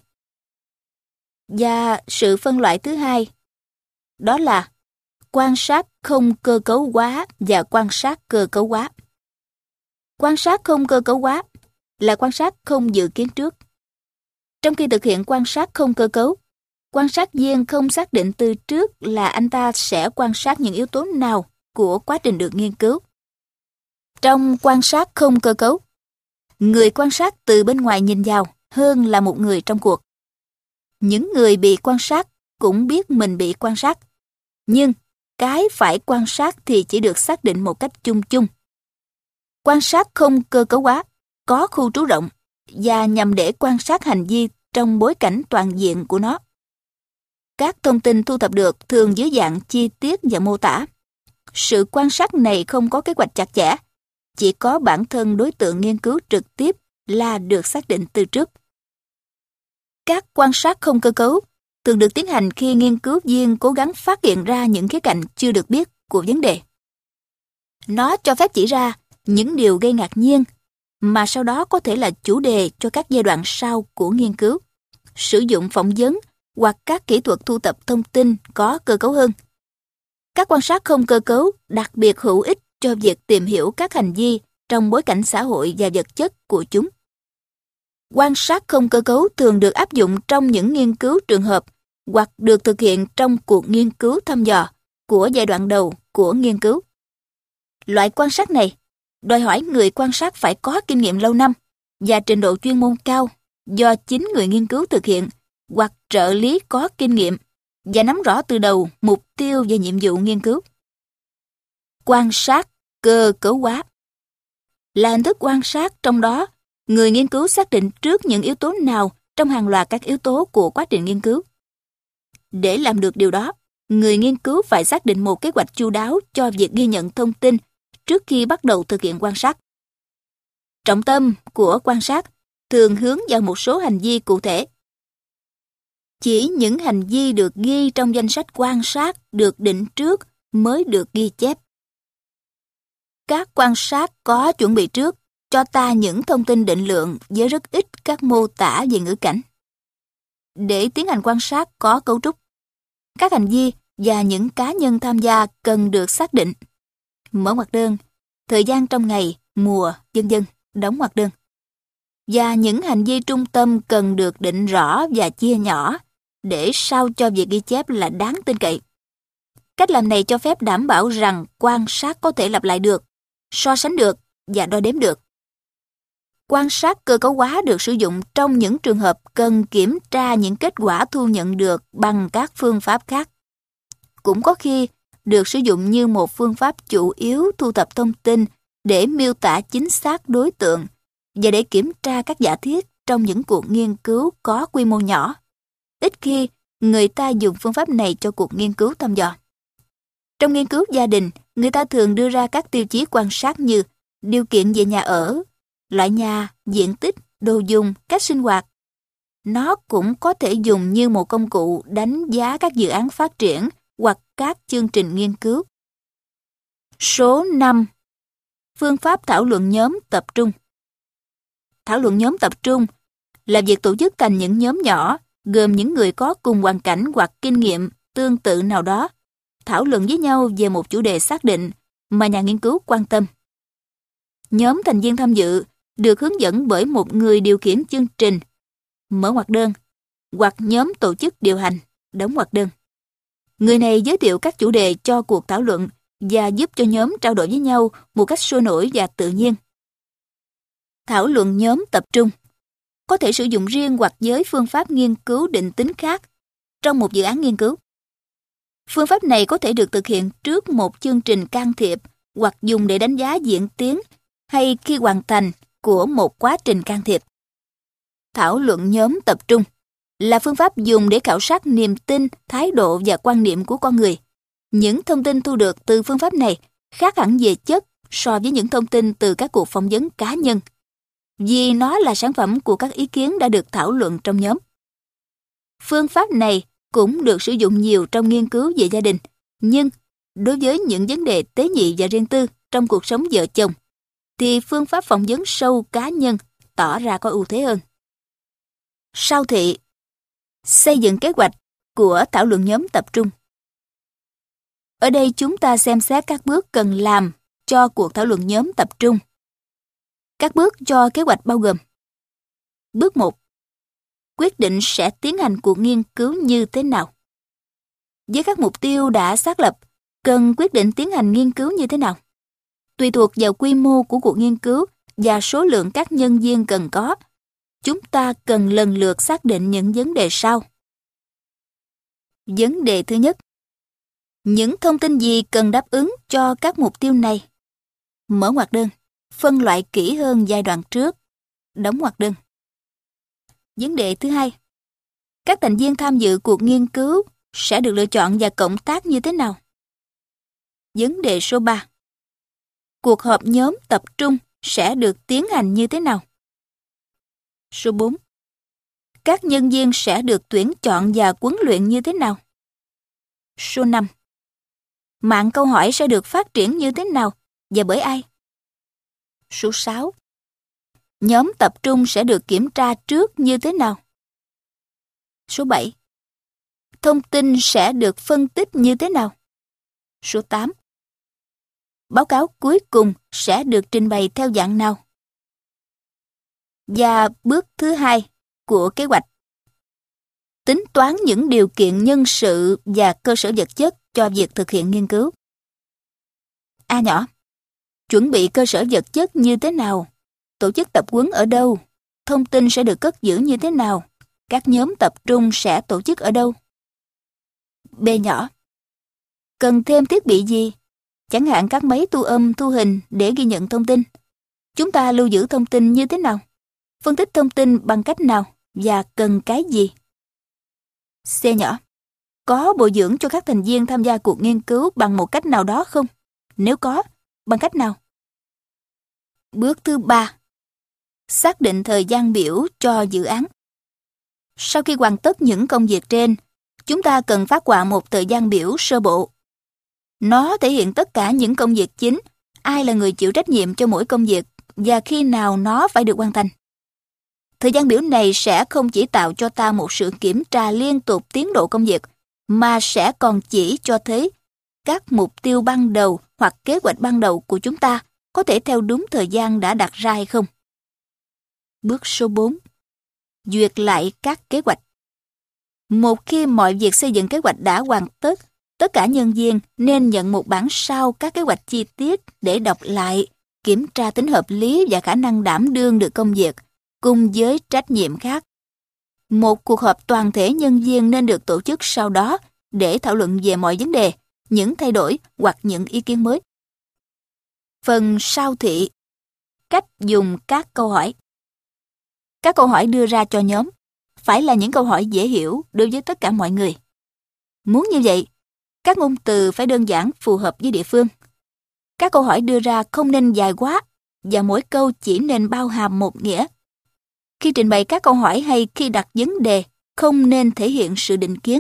Và sự phân loại thứ hai, đó là quan sát không cơ cấu hóa và quan sát cơ cấu hóa. Quan sát không cơ cấu hóa là quan sát không dự kiến trước. Trong khi thực hiện quan sát không cơ cấu, quan sát viên không xác định từ trước là anh ta sẽ quan sát những yếu tố nào của quá trình được nghiên cứu. Trong quan sát không cơ cấu, người quan sát từ bên ngoài nhìn vào hơn là một người trong cuộc. Những người bị quan sát cũng biết mình bị quan sát, nhưng cái phải quan sát thì chỉ được xác định một cách chung chung. Quan sát không cơ cấu hóa có khu trú rộng và nhằm để quan sát hành vi trong bối cảnh toàn diện của nó. Các thông tin thu thập được thường dưới dạng chi tiết và mô tả. Sự quan sát này không có kế hoạch chặt chẽ, chỉ có bản thân đối tượng nghiên cứu trực tiếp là được xác định từ trước. Các quan sát không cơ cấu thường được tiến hành khi nghiên cứu viên cố gắng phát hiện ra những khía cạnh chưa được biết của vấn đề. Nó cho phép chỉ ra những điều gây ngạc nhiên, mà sau đó có thể là chủ đề cho các giai đoạn sau của nghiên cứu, sử dụng phỏng vấn hoặc các kỹ thuật thu thập thông tin có cơ cấu hơn. Các quan sát không cơ cấu đặc biệt hữu ích cho việc tìm hiểu các hành vi trong bối cảnh xã hội và vật chất của chúng. Quan sát không cơ cấu thường được áp dụng trong những nghiên cứu trường hợp hoặc được thực hiện trong cuộc nghiên cứu thăm dò của giai đoạn đầu của nghiên cứu. Loại quan sát này đòi hỏi người quan sát phải có kinh nghiệm lâu năm và trình độ chuyên môn cao do chính người nghiên cứu thực hiện hoặc trợ lý có kinh nghiệm và nắm rõ từ đầu mục tiêu và nhiệm vụ nghiên cứu. Quan sát cơ cấu hóa là hình thức quan sát trong đó người nghiên cứu xác định trước những yếu tố nào trong hàng loạt các yếu tố của quá trình nghiên cứu. Để làm được điều đó, người nghiên cứu phải xác định một kế hoạch chu đáo cho việc ghi nhận thông tin trước khi bắt đầu thực hiện quan sát. Trọng tâm của quan sát thường hướng vào một số hành vi cụ thể. Chỉ những hành vi được ghi trong danh sách quan sát được định trước mới được ghi chép. Các quan sát có chuẩn bị trước cho ta những thông tin định lượng với rất ít các mô tả về ngữ cảnh. Để tiến hành quan sát có cấu trúc, các hành vi và những cá nhân tham gia cần được xác định. Mở ngoặc đơn, thời gian trong ngày, mùa, vân vân, đóng ngoặc đơn. Và những hành vi trung tâm cần được định rõ và chia nhỏ để sao cho việc ghi chép là đáng tin cậy. Cách làm này cho phép đảm bảo rằng quan sát có thể lặp lại được, so sánh được và đo đếm được. Quan sát cơ cấu hóa được sử dụng trong những trường hợp cần kiểm tra những kết quả thu nhận được bằng các phương pháp khác. Cũng có khi được sử dụng như một phương pháp chủ yếu thu thập thông tin để miêu tả chính xác đối tượng và để kiểm tra các giả thiết trong những cuộc nghiên cứu có quy mô nhỏ. Ít khi người ta dùng phương pháp này cho cuộc nghiên cứu thăm dò. Trong nghiên cứu gia đình, người ta thường đưa ra các tiêu chí quan sát như điều kiện về nhà ở, loại nhà, diện tích, đồ dùng, cách sinh hoạt. Nó cũng có thể dùng như một công cụ đánh giá các dự án phát triển hoặc các chương trình nghiên cứu. Số 5. Phương pháp thảo luận nhóm tập trung. Thảo luận nhóm tập trung là việc tổ chức thành những nhóm nhỏ gồm những người có cùng hoàn cảnh hoặc kinh nghiệm tương tự nào đó, thảo luận với nhau về một chủ đề xác định mà nhà nghiên cứu quan tâm. Nhóm thành viên tham dự được hướng dẫn bởi một người điều khiển chương trình, mở ngoặc đơn, hoặc nhóm tổ chức điều hành, đóng ngoặc đơn. Người này giới thiệu các chủ đề cho cuộc thảo luận và giúp cho nhóm trao đổi với nhau một cách sôi nổi và tự nhiên. Thảo luận nhóm tập trung có thể sử dụng riêng hoặc với phương pháp nghiên cứu định tính khác trong một dự án nghiên cứu. Phương pháp này có thể được thực hiện trước một chương trình can thiệp hoặc dùng để đánh giá diễn tiến hay khi hoàn thành của một quá trình can thiệp. Thảo luận nhóm tập trung là phương pháp dùng để khảo sát niềm tin, thái độ và quan niệm của con người. Những thông tin thu được từ phương pháp này khác hẳn về chất so với những thông tin từ các cuộc phỏng vấn cá nhân, vì nó là sản phẩm của các ý kiến đã được thảo luận trong nhóm. Phương pháp này cũng được sử dụng nhiều trong nghiên cứu về gia đình, nhưng đối với những vấn đề tế nhị và riêng tư trong cuộc sống vợ chồng, thì phương pháp phỏng vấn sâu cá nhân tỏ ra có ưu thế hơn. Sau thị, xây dựng kế hoạch của thảo luận nhóm tập trung. Ở đây chúng ta xem xét các bước cần làm cho cuộc thảo luận nhóm tập trung. Các bước cho kế hoạch bao gồm: Bước 1. Quyết định sẽ tiến hành cuộc nghiên cứu như thế nào. Với các mục tiêu đã xác lập, cần quyết định tiến hành nghiên cứu như thế nào. Tùy thuộc vào quy mô của cuộc nghiên cứu và số lượng các nhân viên cần có, chúng ta cần lần lượt xác định những vấn đề sau. Vấn đề thứ nhất: những thông tin gì cần đáp ứng cho các mục tiêu này? Mở ngoặc đơn, phân loại kỹ hơn giai đoạn trước, đóng ngoặc đơn. Vấn đề thứ hai: các thành viên tham dự cuộc nghiên cứu sẽ được lựa chọn và cộng tác như thế nào? Vấn đề số 3: cuộc họp nhóm tập trung sẽ được tiến hành như thế nào? Số 4: các nhân viên sẽ được tuyển chọn và huấn luyện như thế nào? Số 5: mạng câu hỏi sẽ được phát triển như thế nào và bởi ai? Số 6: nhóm tập trung sẽ được kiểm tra trước như thế nào? Số 7: thông tin sẽ được phân tích như thế nào? Số 8: báo cáo cuối cùng sẽ được trình bày theo dạng nào? Và bước thứ hai của kế hoạch: tính toán những điều kiện nhân sự và cơ sở vật chất cho việc thực hiện nghiên cứu. A nhỏ: chuẩn bị cơ sở vật chất như thế nào? Tổ chức tập huấn ở đâu? Thông tin sẽ được cất giữ như thế nào? Các nhóm tập trung sẽ tổ chức ở đâu? B nhỏ: cần thêm thiết bị gì? Chẳng hạn các máy thu âm, thu hình để ghi nhận thông tin. Chúng ta lưu giữ thông tin như thế nào? Phân tích thông tin bằng cách nào? Và cần cái gì? C nhỏ: có bồi dưỡng cho các thành viên tham gia cuộc nghiên cứu bằng một cách nào đó không? Nếu có, bằng cách nào? Bước thứ 3: xác định thời gian biểu cho dự án. Sau khi hoàn tất những công việc trên, chúng ta cần phát họa một thời gian biểu sơ bộ. Nó thể hiện tất cả những công việc chính, ai là người chịu trách nhiệm cho mỗi công việc và khi nào nó phải được hoàn thành. Thời gian biểu này sẽ không chỉ tạo cho ta một sự kiểm tra liên tục tiến độ công việc, mà sẽ còn chỉ cho thấy các mục tiêu ban đầu hoặc kế hoạch ban đầu của chúng ta có thể theo đúng thời gian đã đặt ra hay không. Bước số 4: duyệt lại các kế hoạch. Một khi mọi việc xây dựng kế hoạch đã hoàn tất, tất cả nhân viên nên nhận một bản sao các kế hoạch chi tiết để đọc lại, kiểm tra tính hợp lý và khả năng đảm đương được công việc, cùng với trách nhiệm khác. Một cuộc họp toàn thể nhân viên nên được tổ chức sau đó để thảo luận về mọi vấn đề, những thay đổi hoặc những ý kiến mới. Phần sau thị: cách dùng các câu hỏi. Các câu hỏi đưa ra cho nhóm phải là những câu hỏi dễ hiểu đối với tất cả mọi người. Muốn như vậy, các ngôn từ phải đơn giản, phù hợp với địa phương. Các câu hỏi đưa ra không nên dài quá và mỗi câu chỉ nên bao hàm một nghĩa. Khi trình bày các câu hỏi hay khi đặt vấn đề, không nên thể hiện sự định kiến.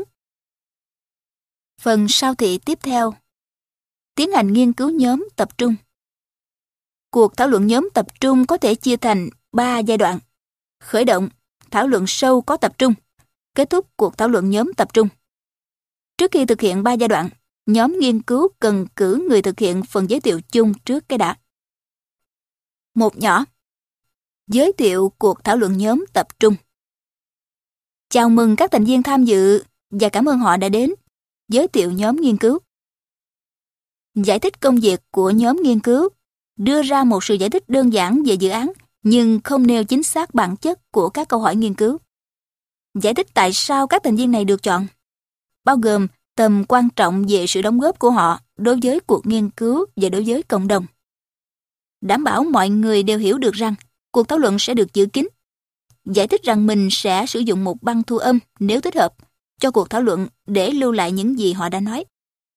Phần sau thị tiếp theo: tiến hành nghiên cứu nhóm tập trung. Cuộc thảo luận nhóm tập trung có thể chia thành 3 giai đoạn: khởi động, thảo luận sâu có tập trung, kết thúc cuộc thảo luận nhóm tập trung. Trước khi thực hiện 3 giai đoạn, nhóm nghiên cứu cần cử người thực hiện phần giới thiệu chung trước cái đã. Một nhỏ: giới thiệu cuộc thảo luận nhóm tập trung. Chào mừng các thành viên tham dự và cảm ơn họ đã đến. Giới thiệu nhóm nghiên cứu. Giải thích công việc của nhóm nghiên cứu. Đưa ra một sự giải thích đơn giản về dự án, nhưng không nêu chính xác bản chất của các câu hỏi nghiên cứu. Giải thích tại sao các thành viên này được chọn, bao gồm tầm quan trọng về sự đóng góp của họ đối với cuộc nghiên cứu và đối với cộng đồng. Đảm bảo mọi người đều hiểu được rằng cuộc thảo luận sẽ được giữ kín. Giải thích rằng mình sẽ sử dụng một băng thu âm nếu thích hợp cho cuộc thảo luận để lưu lại những gì họ đã nói.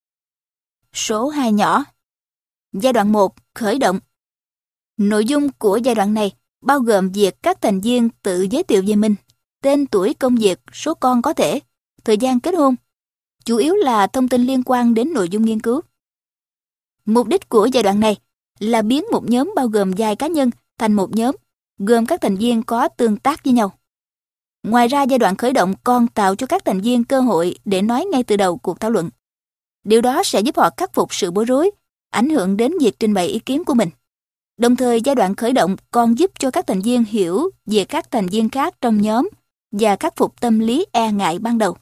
Số 2 nhỏ. Giai đoạn 1, khởi động. Nội dung của giai đoạn này bao gồm việc các thành viên tự giới thiệu về mình, tên tuổi công việc, số con có thể, thời gian kết hôn. Chủ yếu là thông tin liên quan đến nội dung nghiên cứu. Mục đích của giai đoạn này là biến một nhóm bao gồm vài cá nhân thành một nhóm, gồm các thành viên có tương tác với nhau. Ngoài ra, giai đoạn khởi động còn tạo cho các thành viên cơ hội để nói ngay từ đầu cuộc thảo luận. Điều đó sẽ giúp họ khắc phục sự bối rối, ảnh hưởng đến việc trình bày ý kiến của mình. Đồng thời, giai đoạn khởi động còn giúp cho các thành viên hiểu về các thành viên khác trong nhóm và khắc phục tâm lý e ngại ban đầu.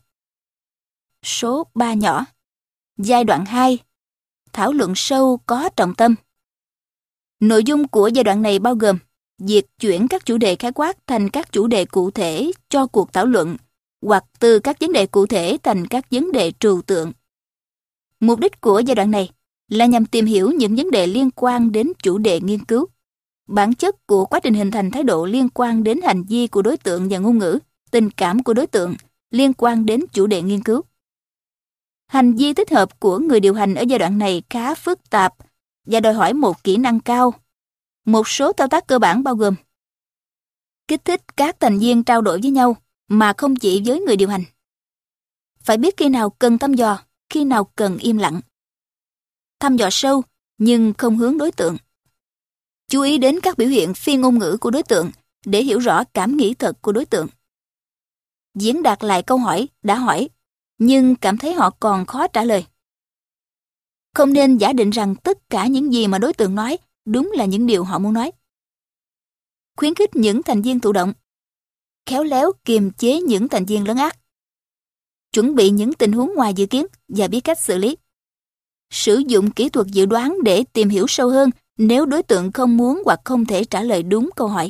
Số 3 nhỏ. Giai đoạn 2. Thảo luận sâu có trọng tâm. Nội dung của giai đoạn này bao gồm việc chuyển các chủ đề khái quát thành các chủ đề cụ thể cho cuộc thảo luận, hoặc từ các vấn đề cụ thể thành các vấn đề trừu tượng. Mục đích của giai đoạn này là nhằm tìm hiểu những vấn đề liên quan đến chủ đề nghiên cứu, bản chất của quá trình hình thành thái độ liên quan đến hành vi của đối tượng và ngôn ngữ, tình cảm của đối tượng liên quan đến chủ đề nghiên cứu. Hành vi thích hợp của người điều hành ở giai đoạn này khá phức tạp và đòi hỏi một kỹ năng cao. Một số thao tác cơ bản bao gồm kích thích các thành viên trao đổi với nhau mà không chỉ với người điều hành. Phải biết khi nào cần thăm dò, khi nào cần im lặng. Thăm dò sâu nhưng không hướng đối tượng. Chú ý đến các biểu hiện phi ngôn ngữ của đối tượng để hiểu rõ cảm nghĩ thật của đối tượng. Diễn đạt lại câu hỏi đã hỏi nhưng cảm thấy họ còn khó trả lời. Không nên giả định rằng tất cả những gì mà đối tượng nói đúng là những điều họ muốn nói. Khuyến khích những thành viên thụ động. Khéo léo kiềm chế những thành viên lấn át. Chuẩn bị những tình huống ngoài dự kiến và biết cách xử lý. Sử dụng kỹ thuật dự đoán để tìm hiểu sâu hơn nếu đối tượng không muốn hoặc không thể trả lời đúng câu hỏi.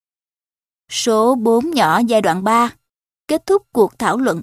Số 4 nhỏ giai đoạn 3. Kết thúc cuộc thảo luận.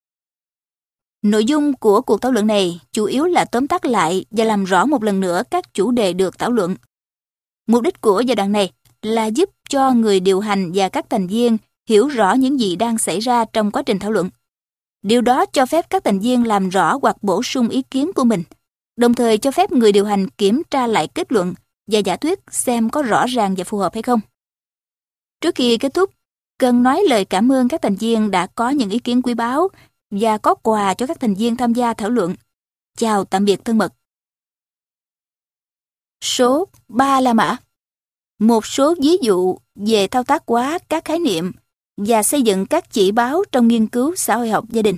Nội dung của cuộc thảo luận này chủ yếu là tóm tắt lại và làm rõ một lần nữa các chủ đề được thảo luận. Mục đích của giai đoạn này là giúp cho người điều hành và các thành viên hiểu rõ những gì đang xảy ra trong quá trình thảo luận. Điều đó cho phép các thành viên làm rõ hoặc bổ sung ý kiến của mình, đồng thời cho phép người điều hành kiểm tra lại kết luận và giả thuyết xem có rõ ràng và phù hợp hay không. Trước khi kết thúc, cần nói lời cảm ơn các thành viên đã có những ý kiến quý báu và có quà cho các thành viên tham gia thảo luận. Chào tạm biệt thân mật. Số 3 La Mã. Một số ví dụ về thao tác hóa các khái niệm và xây dựng các chỉ báo trong nghiên cứu xã hội học gia đình.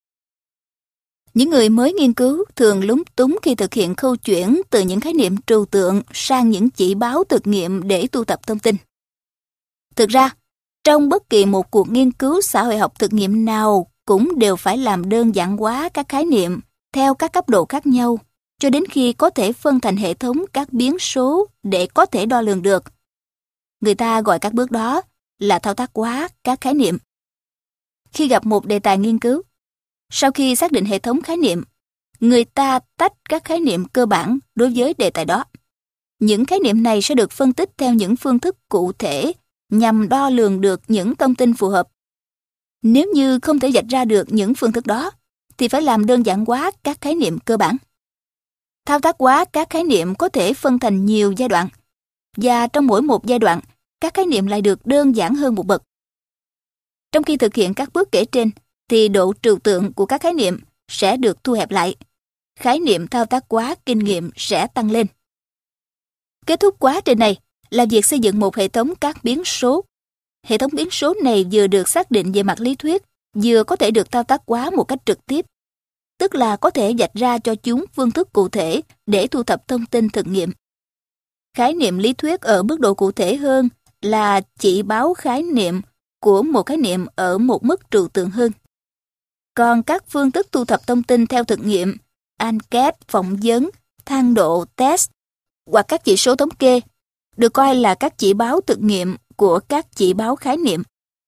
Những người mới nghiên cứu thường lúng túng khi thực hiện khâu chuyển từ những khái niệm trừu tượng sang những chỉ báo thực nghiệm để thu thập thông tin. Thực ra, trong bất kỳ một cuộc nghiên cứu xã hội học thực nghiệm nào cũng đều phải làm đơn giản hóa các khái niệm theo các cấp độ khác nhau cho đến khi có thể phân thành hệ thống các biến số để có thể đo lường được. Người ta gọi các bước đó là thao tác hóa các khái niệm. Khi gặp một đề tài nghiên cứu, sau khi xác định hệ thống khái niệm, người ta tách các khái niệm cơ bản đối với đề tài đó. Những khái niệm này sẽ được phân tích theo những phương thức cụ thể nhằm đo lường được những thông tin phù hợp. Nếu như không thể vạch ra được những phương thức đó, thì phải làm đơn giản hóa các khái niệm cơ bản. Thao tác hóa các khái niệm có thể phân thành nhiều giai đoạn, và trong mỗi một giai đoạn, các khái niệm lại được đơn giản hơn một bậc. Trong khi thực hiện các bước kể trên, thì độ trừu tượng của các khái niệm sẽ được thu hẹp lại. Khái niệm thao tác hóa kinh nghiệm sẽ tăng lên. Kết thúc quá trình này là việc xây dựng một hệ thống các biến số. Hệ thống biến số này vừa được xác định về mặt lý thuyết, vừa có thể được thao tác hóa một cách trực tiếp, tức là có thể vạch ra cho chúng phương thức cụ thể để thu thập thông tin thực nghiệm. Khái niệm lý thuyết ở mức độ cụ thể hơn là chỉ báo khái niệm của một khái niệm ở một mức trừu tượng hơn. Còn các phương thức thu thập thông tin theo thực nghiệm, enquête, phỏng vấn, thang độ, test, hoặc các chỉ số thống kê, được coi là các chỉ báo thực nghiệm của các chỉ báo khái niệm.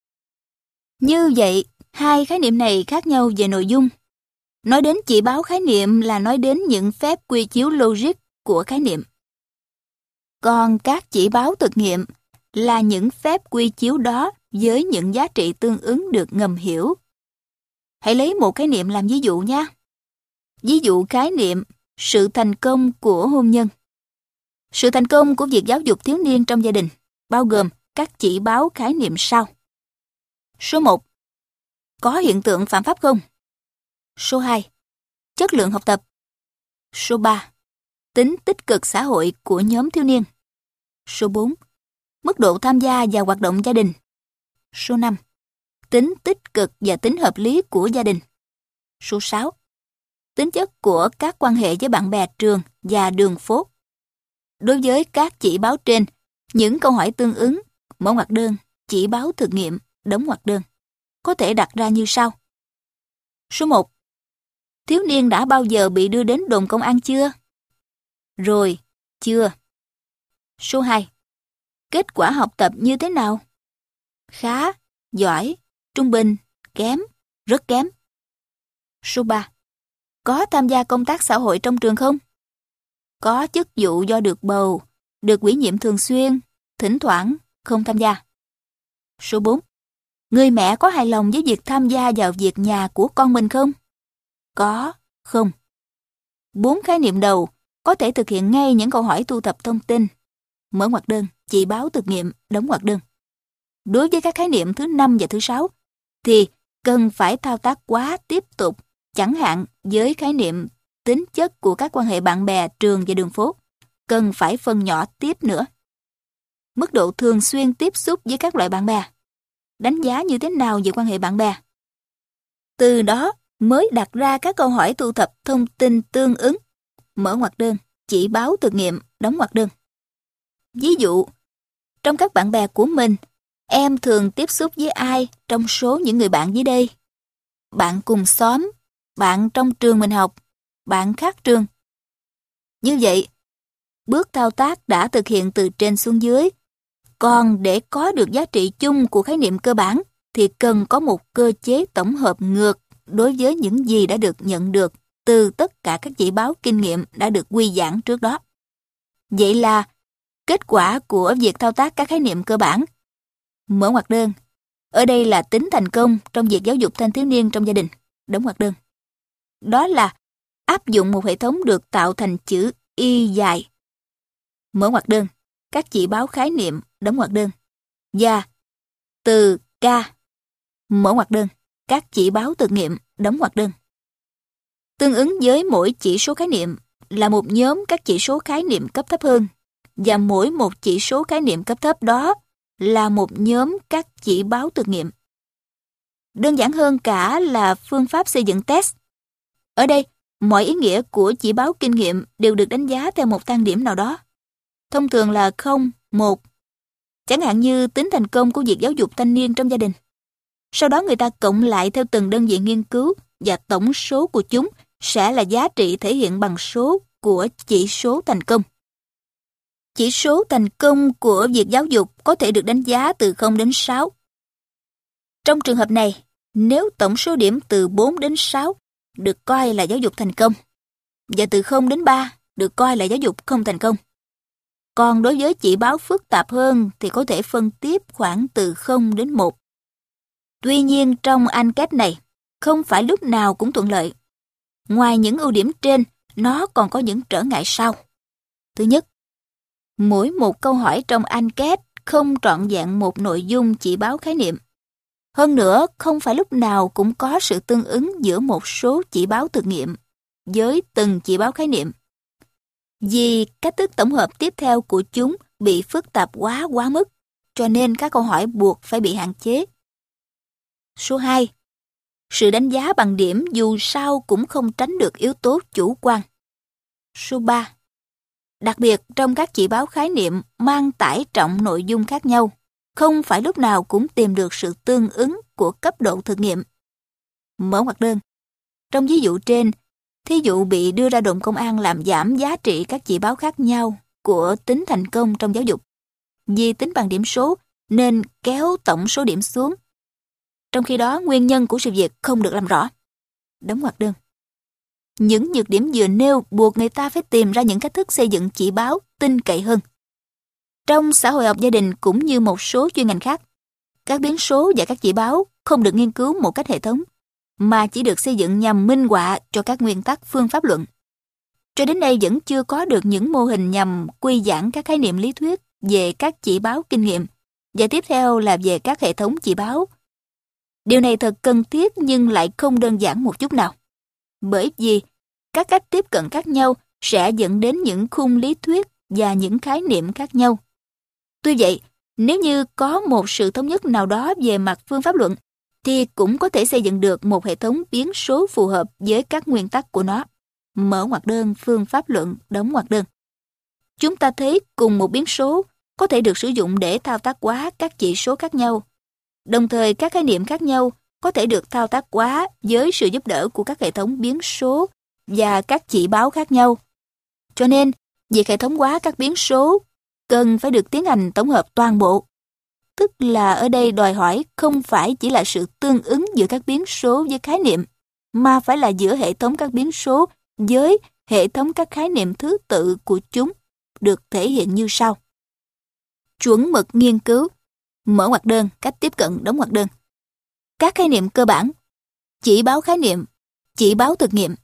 Như vậy, hai khái niệm này khác nhau về nội dung. Nói đến chỉ báo khái niệm là nói đến những phép quy chiếu logic của khái niệm. Còn các chỉ báo thực nghiệm là những phép quy chiếu đó với những giá trị tương ứng được ngầm hiểu. Hãy lấy một khái niệm làm ví dụ nha. Ví dụ khái niệm sự thành công của hôn nhân. Sự thành công của việc giáo dục thiếu niên trong gia đình bao gồm các chỉ báo khái niệm sau. Số 1. Có hiện tượng phạm pháp không? Số 2. Chất lượng học tập. Số 3. Tính tích cực xã hội của nhóm thiếu niên. Số 4. Mức độ tham gia vào hoạt động gia đình. Số 5. Tính tích cực và tính hợp lý của gia đình. Số 6. Tính chất của các quan hệ với bạn bè trường và đường phố. Đối với các chỉ báo trên, những câu hỏi tương ứng, mở ngoặc đơn, chỉ báo thực nghiệm, đóng ngoặc đơn, có thể đặt ra như sau. Số 1. Thiếu niên đã bao giờ bị đưa đến đồn công an chưa? Rồi, chưa. Số 2. Kết quả học tập như thế nào? Khá, giỏi, trung bình, kém, rất kém. Số 3. Có tham gia công tác xã hội trong trường không? Có chức vụ do được bầu, được ủy nhiệm thường xuyên, thỉnh thoảng không tham gia. Số 4. Người mẹ có hài lòng với việc tham gia vào việc nhà của con mình không? Có, không. 4 khái niệm đầu có thể thực hiện ngay những câu hỏi thu thập thông tin. Mở ngoặc đơn, chỉ báo thực nghiệm, đóng ngoặc đơn. Đối với các khái niệm thứ 5 và thứ 6 thì cần phải thao tác quá tiếp tục, chẳng hạn với khái niệm tính chất của các quan hệ bạn bè, trường và đường phố, cần phải phân nhỏ tiếp nữa. Mức độ thường xuyên tiếp xúc với các loại bạn bè. Đánh giá như thế nào về quan hệ bạn bè? Từ đó mới đặt ra các câu hỏi thu thập thông tin tương ứng. Mở ngoặc đơn, chỉ báo thực nghiệm, đóng ngoặc đơn. Ví dụ, trong các bạn bè của mình, em thường tiếp xúc với ai trong số những người bạn dưới đây? Bạn cùng xóm, bạn trong trường mình học, bạn khác trường. Như vậy, bước thao tác đã thực hiện từ trên xuống dưới. Còn để có được giá trị chung của khái niệm cơ bản thì cần có một cơ chế tổng hợp ngược đối với những gì đã được nhận được từ tất cả các chỉ báo kinh nghiệm đã được quy giảng trước đó. Vậy là kết quả của việc thao tác các khái niệm cơ bản. Mở ngoặc đơn. Ở đây là tính thành công trong việc giáo dục thanh thiếu niên trong gia đình. Đóng ngoặc đơn. Đó là áp dụng một hệ thống được tạo thành chữ Y dài. Mở ngoặc đơn. Các chỉ báo khái niệm, đóng ngoặc đơn. Và từ K. Mở ngoặc đơn. Các chỉ báo thực nghiệm, đóng ngoặc đơn. Tương ứng với mỗi chỉ số khái niệm là một nhóm các chỉ số khái niệm cấp thấp hơn, và mỗi một chỉ số khái niệm cấp thấp đó là một nhóm các chỉ báo thực nghiệm. Đơn giản hơn cả là phương pháp xây dựng test. Ở đây, mọi ý nghĩa của chỉ báo kinh nghiệm đều được đánh giá theo một thang điểm nào đó. Thông thường là 0, 1. Chẳng hạn như tính thành công của việc giáo dục thanh niên trong gia đình. Sau đó người ta cộng lại theo từng đơn vị nghiên cứu và tổng số của chúng sẽ là giá trị thể hiện bằng số của chỉ số thành công. Chỉ số thành công của việc giáo dục có thể được đánh giá từ 0 đến 6. Trong trường hợp này, nếu tổng số điểm từ 4 đến 6 được coi là giáo dục thành công, và từ 0 đến 3 được coi là giáo dục không thành công. Còn đối với chỉ báo phức tạp hơn thì có thể phân tiếp khoảng từ 0 đến 1. Tuy nhiên trong anket này, không phải lúc nào cũng thuận lợi. Ngoài những ưu điểm trên, nó còn có những trở ngại sau. Thứ nhất, mỗi một câu hỏi trong anket không trọn vẹn một nội dung chỉ báo khái niệm. Hơn nữa, không phải lúc nào cũng có sự tương ứng giữa một số chỉ báo thực nghiệm với từng chỉ báo khái niệm. Vì cách thức tổng hợp tiếp theo của chúng bị phức tạp quá mức, cho nên các câu hỏi buộc phải bị hạn chế. Số 2. Sự đánh giá bằng điểm dù sao cũng không tránh được yếu tố chủ quan. Số 3. Đặc biệt trong các chỉ báo khái niệm mang tải trọng nội dung khác nhau, không phải lúc nào cũng tìm được sự tương ứng của cấp độ thực nghiệm. Mở ngoặc đơn. Trong ví dụ trên, thí dụ bị đưa ra đồn công an làm giảm giá trị các chỉ báo khác nhau của tính thành công trong giáo dục. Vì tính bằng điểm số nên kéo tổng số điểm xuống. Trong khi đó, nguyên nhân của sự việc không được làm rõ. Đóng ngoặc đơn. Những nhược điểm vừa nêu buộc người ta phải tìm ra những cách thức xây dựng chỉ báo tin cậy hơn. Trong xã hội học gia đình cũng như một số chuyên ngành khác, các biến số và các chỉ báo không được nghiên cứu một cách hệ thống, mà chỉ được xây dựng nhằm minh họa cho các nguyên tắc phương pháp luận. Cho đến nay vẫn chưa có được những mô hình nhằm quy giảng các khái niệm lý thuyết về các chỉ báo kinh nghiệm, và tiếp theo là về các hệ thống chỉ báo. Điều này thật cần thiết nhưng lại không đơn giản một chút nào. Bởi vì các cách tiếp cận khác nhau sẽ dẫn đến những khung lý thuyết và những khái niệm khác nhau. Tuy vậy, nếu như có một sự thống nhất nào đó về mặt phương pháp luận, thì cũng có thể xây dựng được một hệ thống biến số phù hợp với các nguyên tắc của nó. Mở ngoặc đơn phương pháp luận, đóng ngoặc đơn. Chúng ta thấy cùng một biến số có thể được sử dụng để thao tác hóa các chỉ số khác nhau. Đồng thời các khái niệm khác nhau có thể được thao tác hóa với sự giúp đỡ của các hệ thống biến số và các chỉ báo khác nhau. Cho nên, việc hệ thống hóa các biến số cần phải được tiến hành tổng hợp toàn bộ. Tức là ở đây đòi hỏi không phải chỉ là sự tương ứng giữa các biến số với khái niệm, mà phải là giữa hệ thống các biến số với hệ thống các khái niệm thứ tự của chúng, được thể hiện như sau. Chuẩn mực nghiên cứu, mở ngoặc đơn, cách tiếp cận, đóng ngoặc đơn. Các khái niệm cơ bản, chỉ báo khái niệm, chỉ báo thực nghiệm.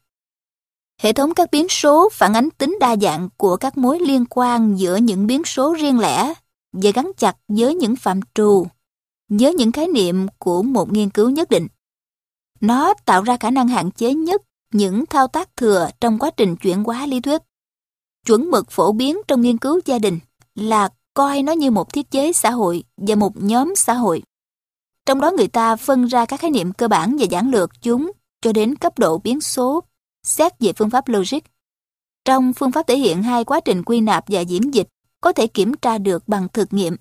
Hệ thống các biến số phản ánh tính đa dạng của các mối liên quan giữa những biến số riêng lẻ và gắn chặt với những phạm trù, với những khái niệm của một nghiên cứu nhất định. Nó tạo ra khả năng hạn chế nhất những thao tác thừa trong quá trình chuyển hóa lý thuyết. Chuẩn mực phổ biến trong nghiên cứu gia đình là coi nó như một thiết chế xã hội và một nhóm xã hội. Trong đó người ta phân ra các khái niệm cơ bản và giản lược chúng cho đến cấp độ biến số, xét về phương pháp logic. Trong phương pháp thể hiện hai quá trình quy nạp và diễn dịch có thể kiểm tra được bằng thực nghiệm.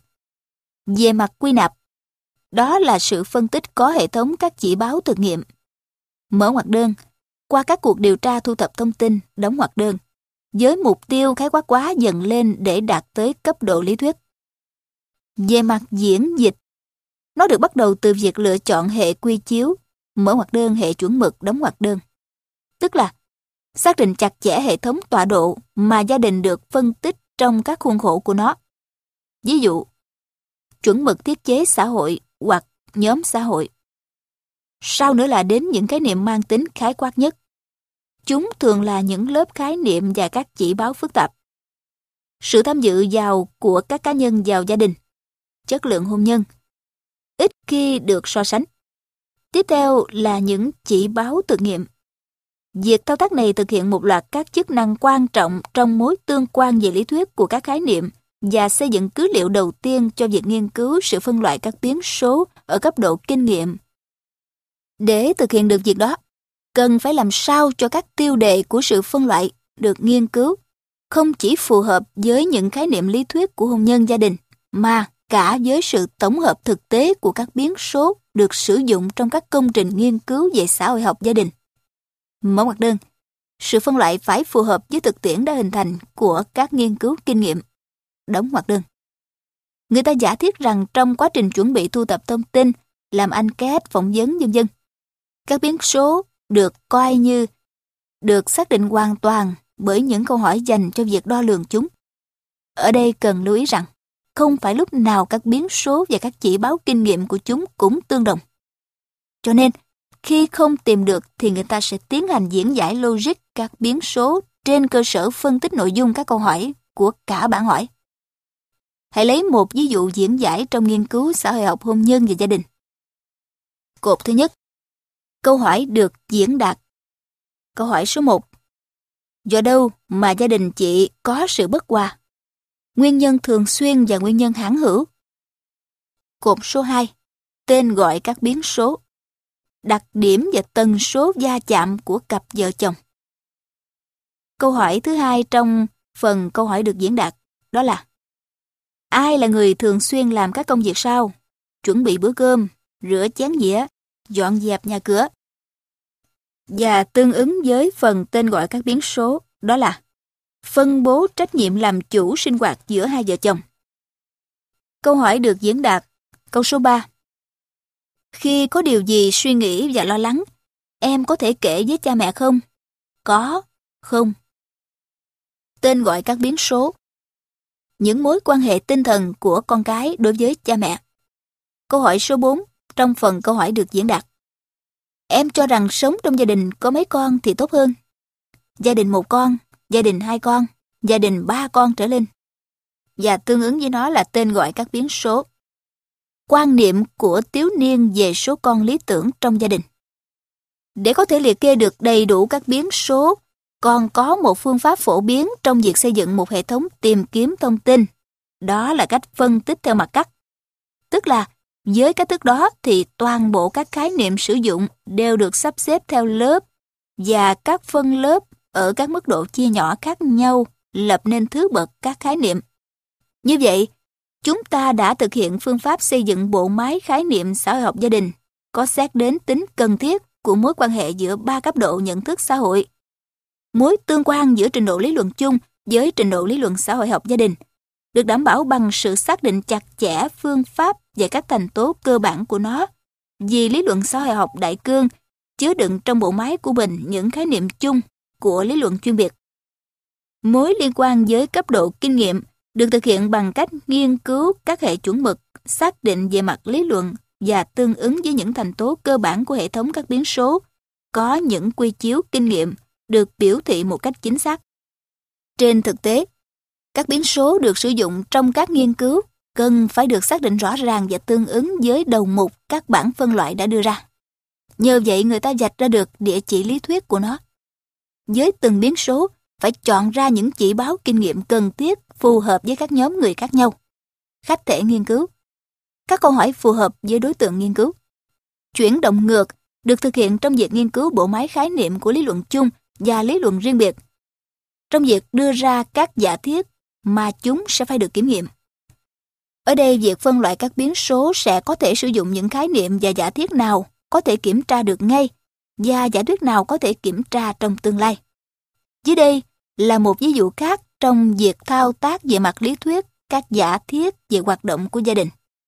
Về mặt quy nạp, đó là sự phân tích có hệ thống các chỉ báo thực nghiệm. Mở ngoặc đơn, qua các cuộc điều tra thu thập thông tin, đóng ngoặc đơn, với mục tiêu khái quát hóa dần lên để đạt tới cấp độ lý thuyết. Về mặt diễn dịch, nó được bắt đầu từ việc lựa chọn hệ quy chiếu, mở ngoặc đơn, hệ chuẩn mực, đóng ngoặc đơn. Tức là xác định chặt chẽ hệ thống tọa độ mà gia đình được phân tích trong các khuôn khổ của nó. Ví dụ, chuẩn mực thiết chế xã hội hoặc nhóm xã hội. Sau nữa là đến những khái niệm mang tính khái quát nhất. Chúng thường là những lớp khái niệm và các chỉ báo phức tạp. Sự tham dự vào của các cá nhân vào gia đình, chất lượng hôn nhân, ít khi được so sánh. Tiếp theo là những chỉ báo thực nghiệm. Việc thao tác này thực hiện một loạt các chức năng quan trọng trong mối tương quan về lý thuyết của các khái niệm và xây dựng cứ liệu đầu tiên cho việc nghiên cứu sự phân loại các biến số ở cấp độ kinh nghiệm. Để thực hiện được việc đó, cần phải làm sao cho các tiêu đề của sự phân loại được nghiên cứu không chỉ phù hợp với những khái niệm lý thuyết của hôn nhân gia đình, mà cả với sự tổng hợp thực tế của các biến số được sử dụng trong các công trình nghiên cứu về xã hội học gia đình. Mở ngoặc đơn, sự phân loại phải phù hợp với thực tiễn đã hình thành của các nghiên cứu kinh nghiệm. Đóng ngoặc đơn. Người ta giả thiết rằng trong quá trình chuẩn bị thu thập thông tin, làm enquête, phỏng vấn vân vân, các biến số được coi như được xác định hoàn toàn bởi những câu hỏi dành cho việc đo lường chúng. Ở đây cần lưu ý rằng, không phải lúc nào các biến số và các chỉ báo kinh nghiệm của chúng cũng tương đồng. Cho nên, khi không tìm được thì người ta sẽ tiến hành diễn giải logic các biến số trên cơ sở phân tích nội dung các câu hỏi của cả bản hỏi. Hãy lấy một ví dụ diễn giải trong nghiên cứu xã hội học hôn nhân và gia đình. Cột thứ nhất, câu hỏi được diễn đạt. Câu hỏi số 1. Do đâu mà gia đình chị có sự bất hòa? Nguyên nhân thường xuyên và nguyên nhân hãn hữu. Cột số 2. Tên gọi các biến số. Đặc điểm và tần số va chạm của cặp vợ chồng. Câu hỏi thứ hai trong phần câu hỏi được diễn đạt, đó là: ai là người thường xuyên làm các công việc sau? Chuẩn bị bữa cơm, rửa chén dĩa, dọn dẹp nhà cửa. Và tương ứng với phần tên gọi các biến số, đó là phân bố trách nhiệm làm chủ sinh hoạt giữa hai vợ chồng. Câu hỏi được diễn đạt, câu số 3. Khi có điều gì suy nghĩ và lo lắng, em có thể kể với cha mẹ không? Có, không. Tên gọi các biến số. những mối quan hệ tinh thần của con cái đối với cha mẹ. Câu hỏi số 4 trong phần câu hỏi được diễn đạt. Em cho rằng sống trong gia đình có mấy con thì tốt hơn? Gia đình 1 con, gia đình 2 con, gia đình 3 con trở lên. Và tương ứng với nó là tên gọi các biến số. Quan niệm của thiếu niên về số con lý tưởng trong gia đình. Để có thể liệt kê được đầy đủ các biến số, còn có một phương pháp phổ biến trong việc xây dựng một hệ thống tìm kiếm thông tin. Đó là cách phân tích theo mặt cắt. Tức là, với cách thức đó thì toàn bộ các khái niệm sử dụng đều được sắp xếp theo lớp và các phân lớp ở các mức độ chia nhỏ khác nhau lập nên thứ bậc các khái niệm. Như vậy, chúng ta đã thực hiện phương pháp xây dựng bộ máy khái niệm xã hội học gia đình, có xét đến tính cần thiết của mối quan hệ giữa 3 cấp độ nhận thức xã hội. Mối tương quan giữa trình độ lý luận chung với trình độ lý luận xã hội học gia đình được đảm bảo bằng sự xác định chặt chẽ phương pháp và các thành tố cơ bản của nó, vì lý luận xã hội học đại cương chứa đựng trong bộ máy của mình những khái niệm chung của lý luận chuyên biệt. Mối liên quan với cấp độ kinh nghiệm được thực hiện bằng cách nghiên cứu các hệ chuẩn mực, xác định về mặt lý luận và tương ứng với những thành tố cơ bản của hệ thống các biến số, có những quy chiếu kinh nghiệm được biểu thị một cách chính xác. Trên thực tế, các biến số được sử dụng trong các nghiên cứu cần phải được xác định rõ ràng và tương ứng với đầu mục các bảng phân loại đã đưa ra. Nhờ vậy người ta vạch ra được địa chỉ lý thuyết của nó. Với từng biến số, phải chọn ra những chỉ báo kinh nghiệm cần thiết phù hợp với các nhóm người khác nhau. Khách thể nghiên cứu. Các câu hỏi phù hợp với đối tượng nghiên cứu. Chuyển động ngược được thực hiện trong việc nghiên cứu bộ máy khái niệm của lý luận chung và lý luận riêng biệt, trong việc đưa ra các giả thiết mà chúng sẽ phải được kiểm nghiệm. Ở đây, việc phân loại các biến số sẽ có thể sử dụng những khái niệm và giả thiết nào có thể kiểm tra được ngay và giả thuyết nào có thể kiểm tra trong tương lai. Dưới đây là một ví dụ khác trong việc thao tác về mặt lý thuyết các giả thiết về hoạt động của gia đình.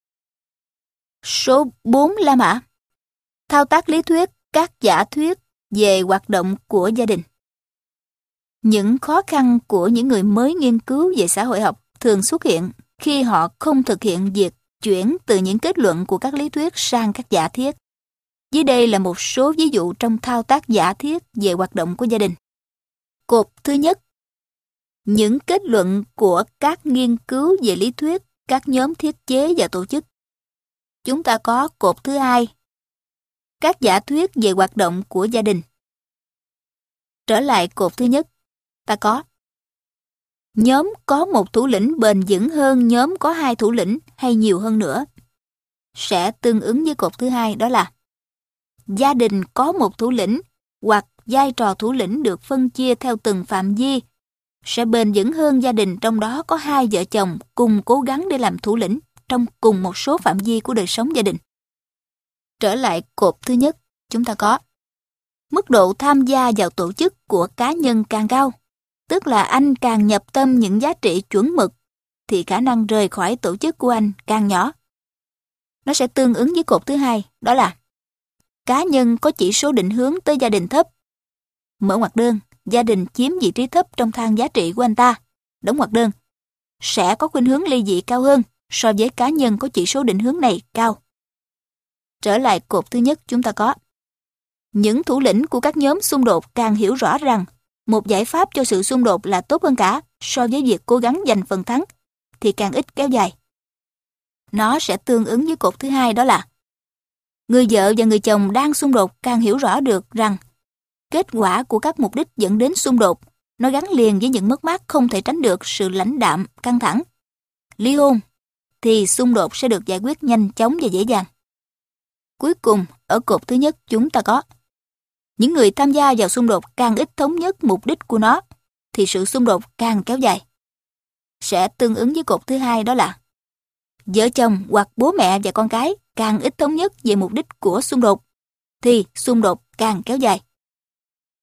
Số 4 La Mã. Thao tác lý thuyết các giả thuyết về hoạt động của gia đình. Những khó khăn của những người mới nghiên cứu về xã hội học thường xuất hiện khi họ không thực hiện việc chuyển từ những kết luận của các lý thuyết sang các giả thiết. Dưới đây là một số ví dụ trong thao tác giả thiết về hoạt động của gia đình. Cột thứ nhất. Những kết luận của các nghiên cứu về lý thuyết, các nhóm thiết chế và tổ chức. Chúng ta có cột thứ hai. Các giả thuyết về hoạt động của gia đình. Trở lại cột thứ nhất, ta có nhóm có một thủ lĩnh bền vững hơn nhóm có 2 thủ lĩnh hay nhiều hơn nữa. Sẽ tương ứng với cột thứ hai, đó là gia đình có một thủ lĩnh hoặc vai trò thủ lĩnh được phân chia theo từng phạm vi sẽ bền vững hơn gia đình trong đó có 2 vợ chồng cùng cố gắng để làm thủ lĩnh trong cùng một số phạm vi của đời sống gia đình. Trở lại cột thứ nhất, chúng ta có mức độ tham gia vào tổ chức của cá nhân càng cao, tức là anh càng nhập tâm những giá trị chuẩn mực, thì khả năng rời khỏi tổ chức của anh càng nhỏ. Nó sẽ tương ứng với cột thứ hai, đó là cá nhân có chỉ số định hướng tới gia đình thấp. Mở ngoặc đơn, gia đình chiếm vị trí thấp trong thang giá trị của anh ta. Đóng ngoặc đơn, sẽ có khuynh hướng ly dị cao hơn so với cá nhân có chỉ số định hướng này cao. Trở lại cột thứ nhất, chúng ta có những thủ lĩnh của các nhóm xung đột càng hiểu rõ rằng một giải pháp cho sự xung đột là tốt hơn cả so với việc cố gắng giành phần thắng, thì càng ít kéo dài. Nó sẽ tương ứng với cột thứ hai, đó là người vợ và người chồng đang xung đột càng hiểu rõ được rằng kết quả của các mục đích dẫn đến xung đột nó gắn liền với những mất mát không thể tránh được sự lãnh đạm, căng thẳng. Ly hôn thì xung đột sẽ được giải quyết nhanh chóng và dễ dàng. Cuối cùng, ở cột thứ nhất chúng ta có những người tham gia vào xung đột càng ít thống nhất mục đích của nó, thì sự xung đột càng kéo dài. Sẽ tương ứng với cột thứ hai, đó là vợ chồng hoặc bố mẹ và con cái càng ít thống nhất về mục đích của xung đột, thì xung đột càng kéo dài.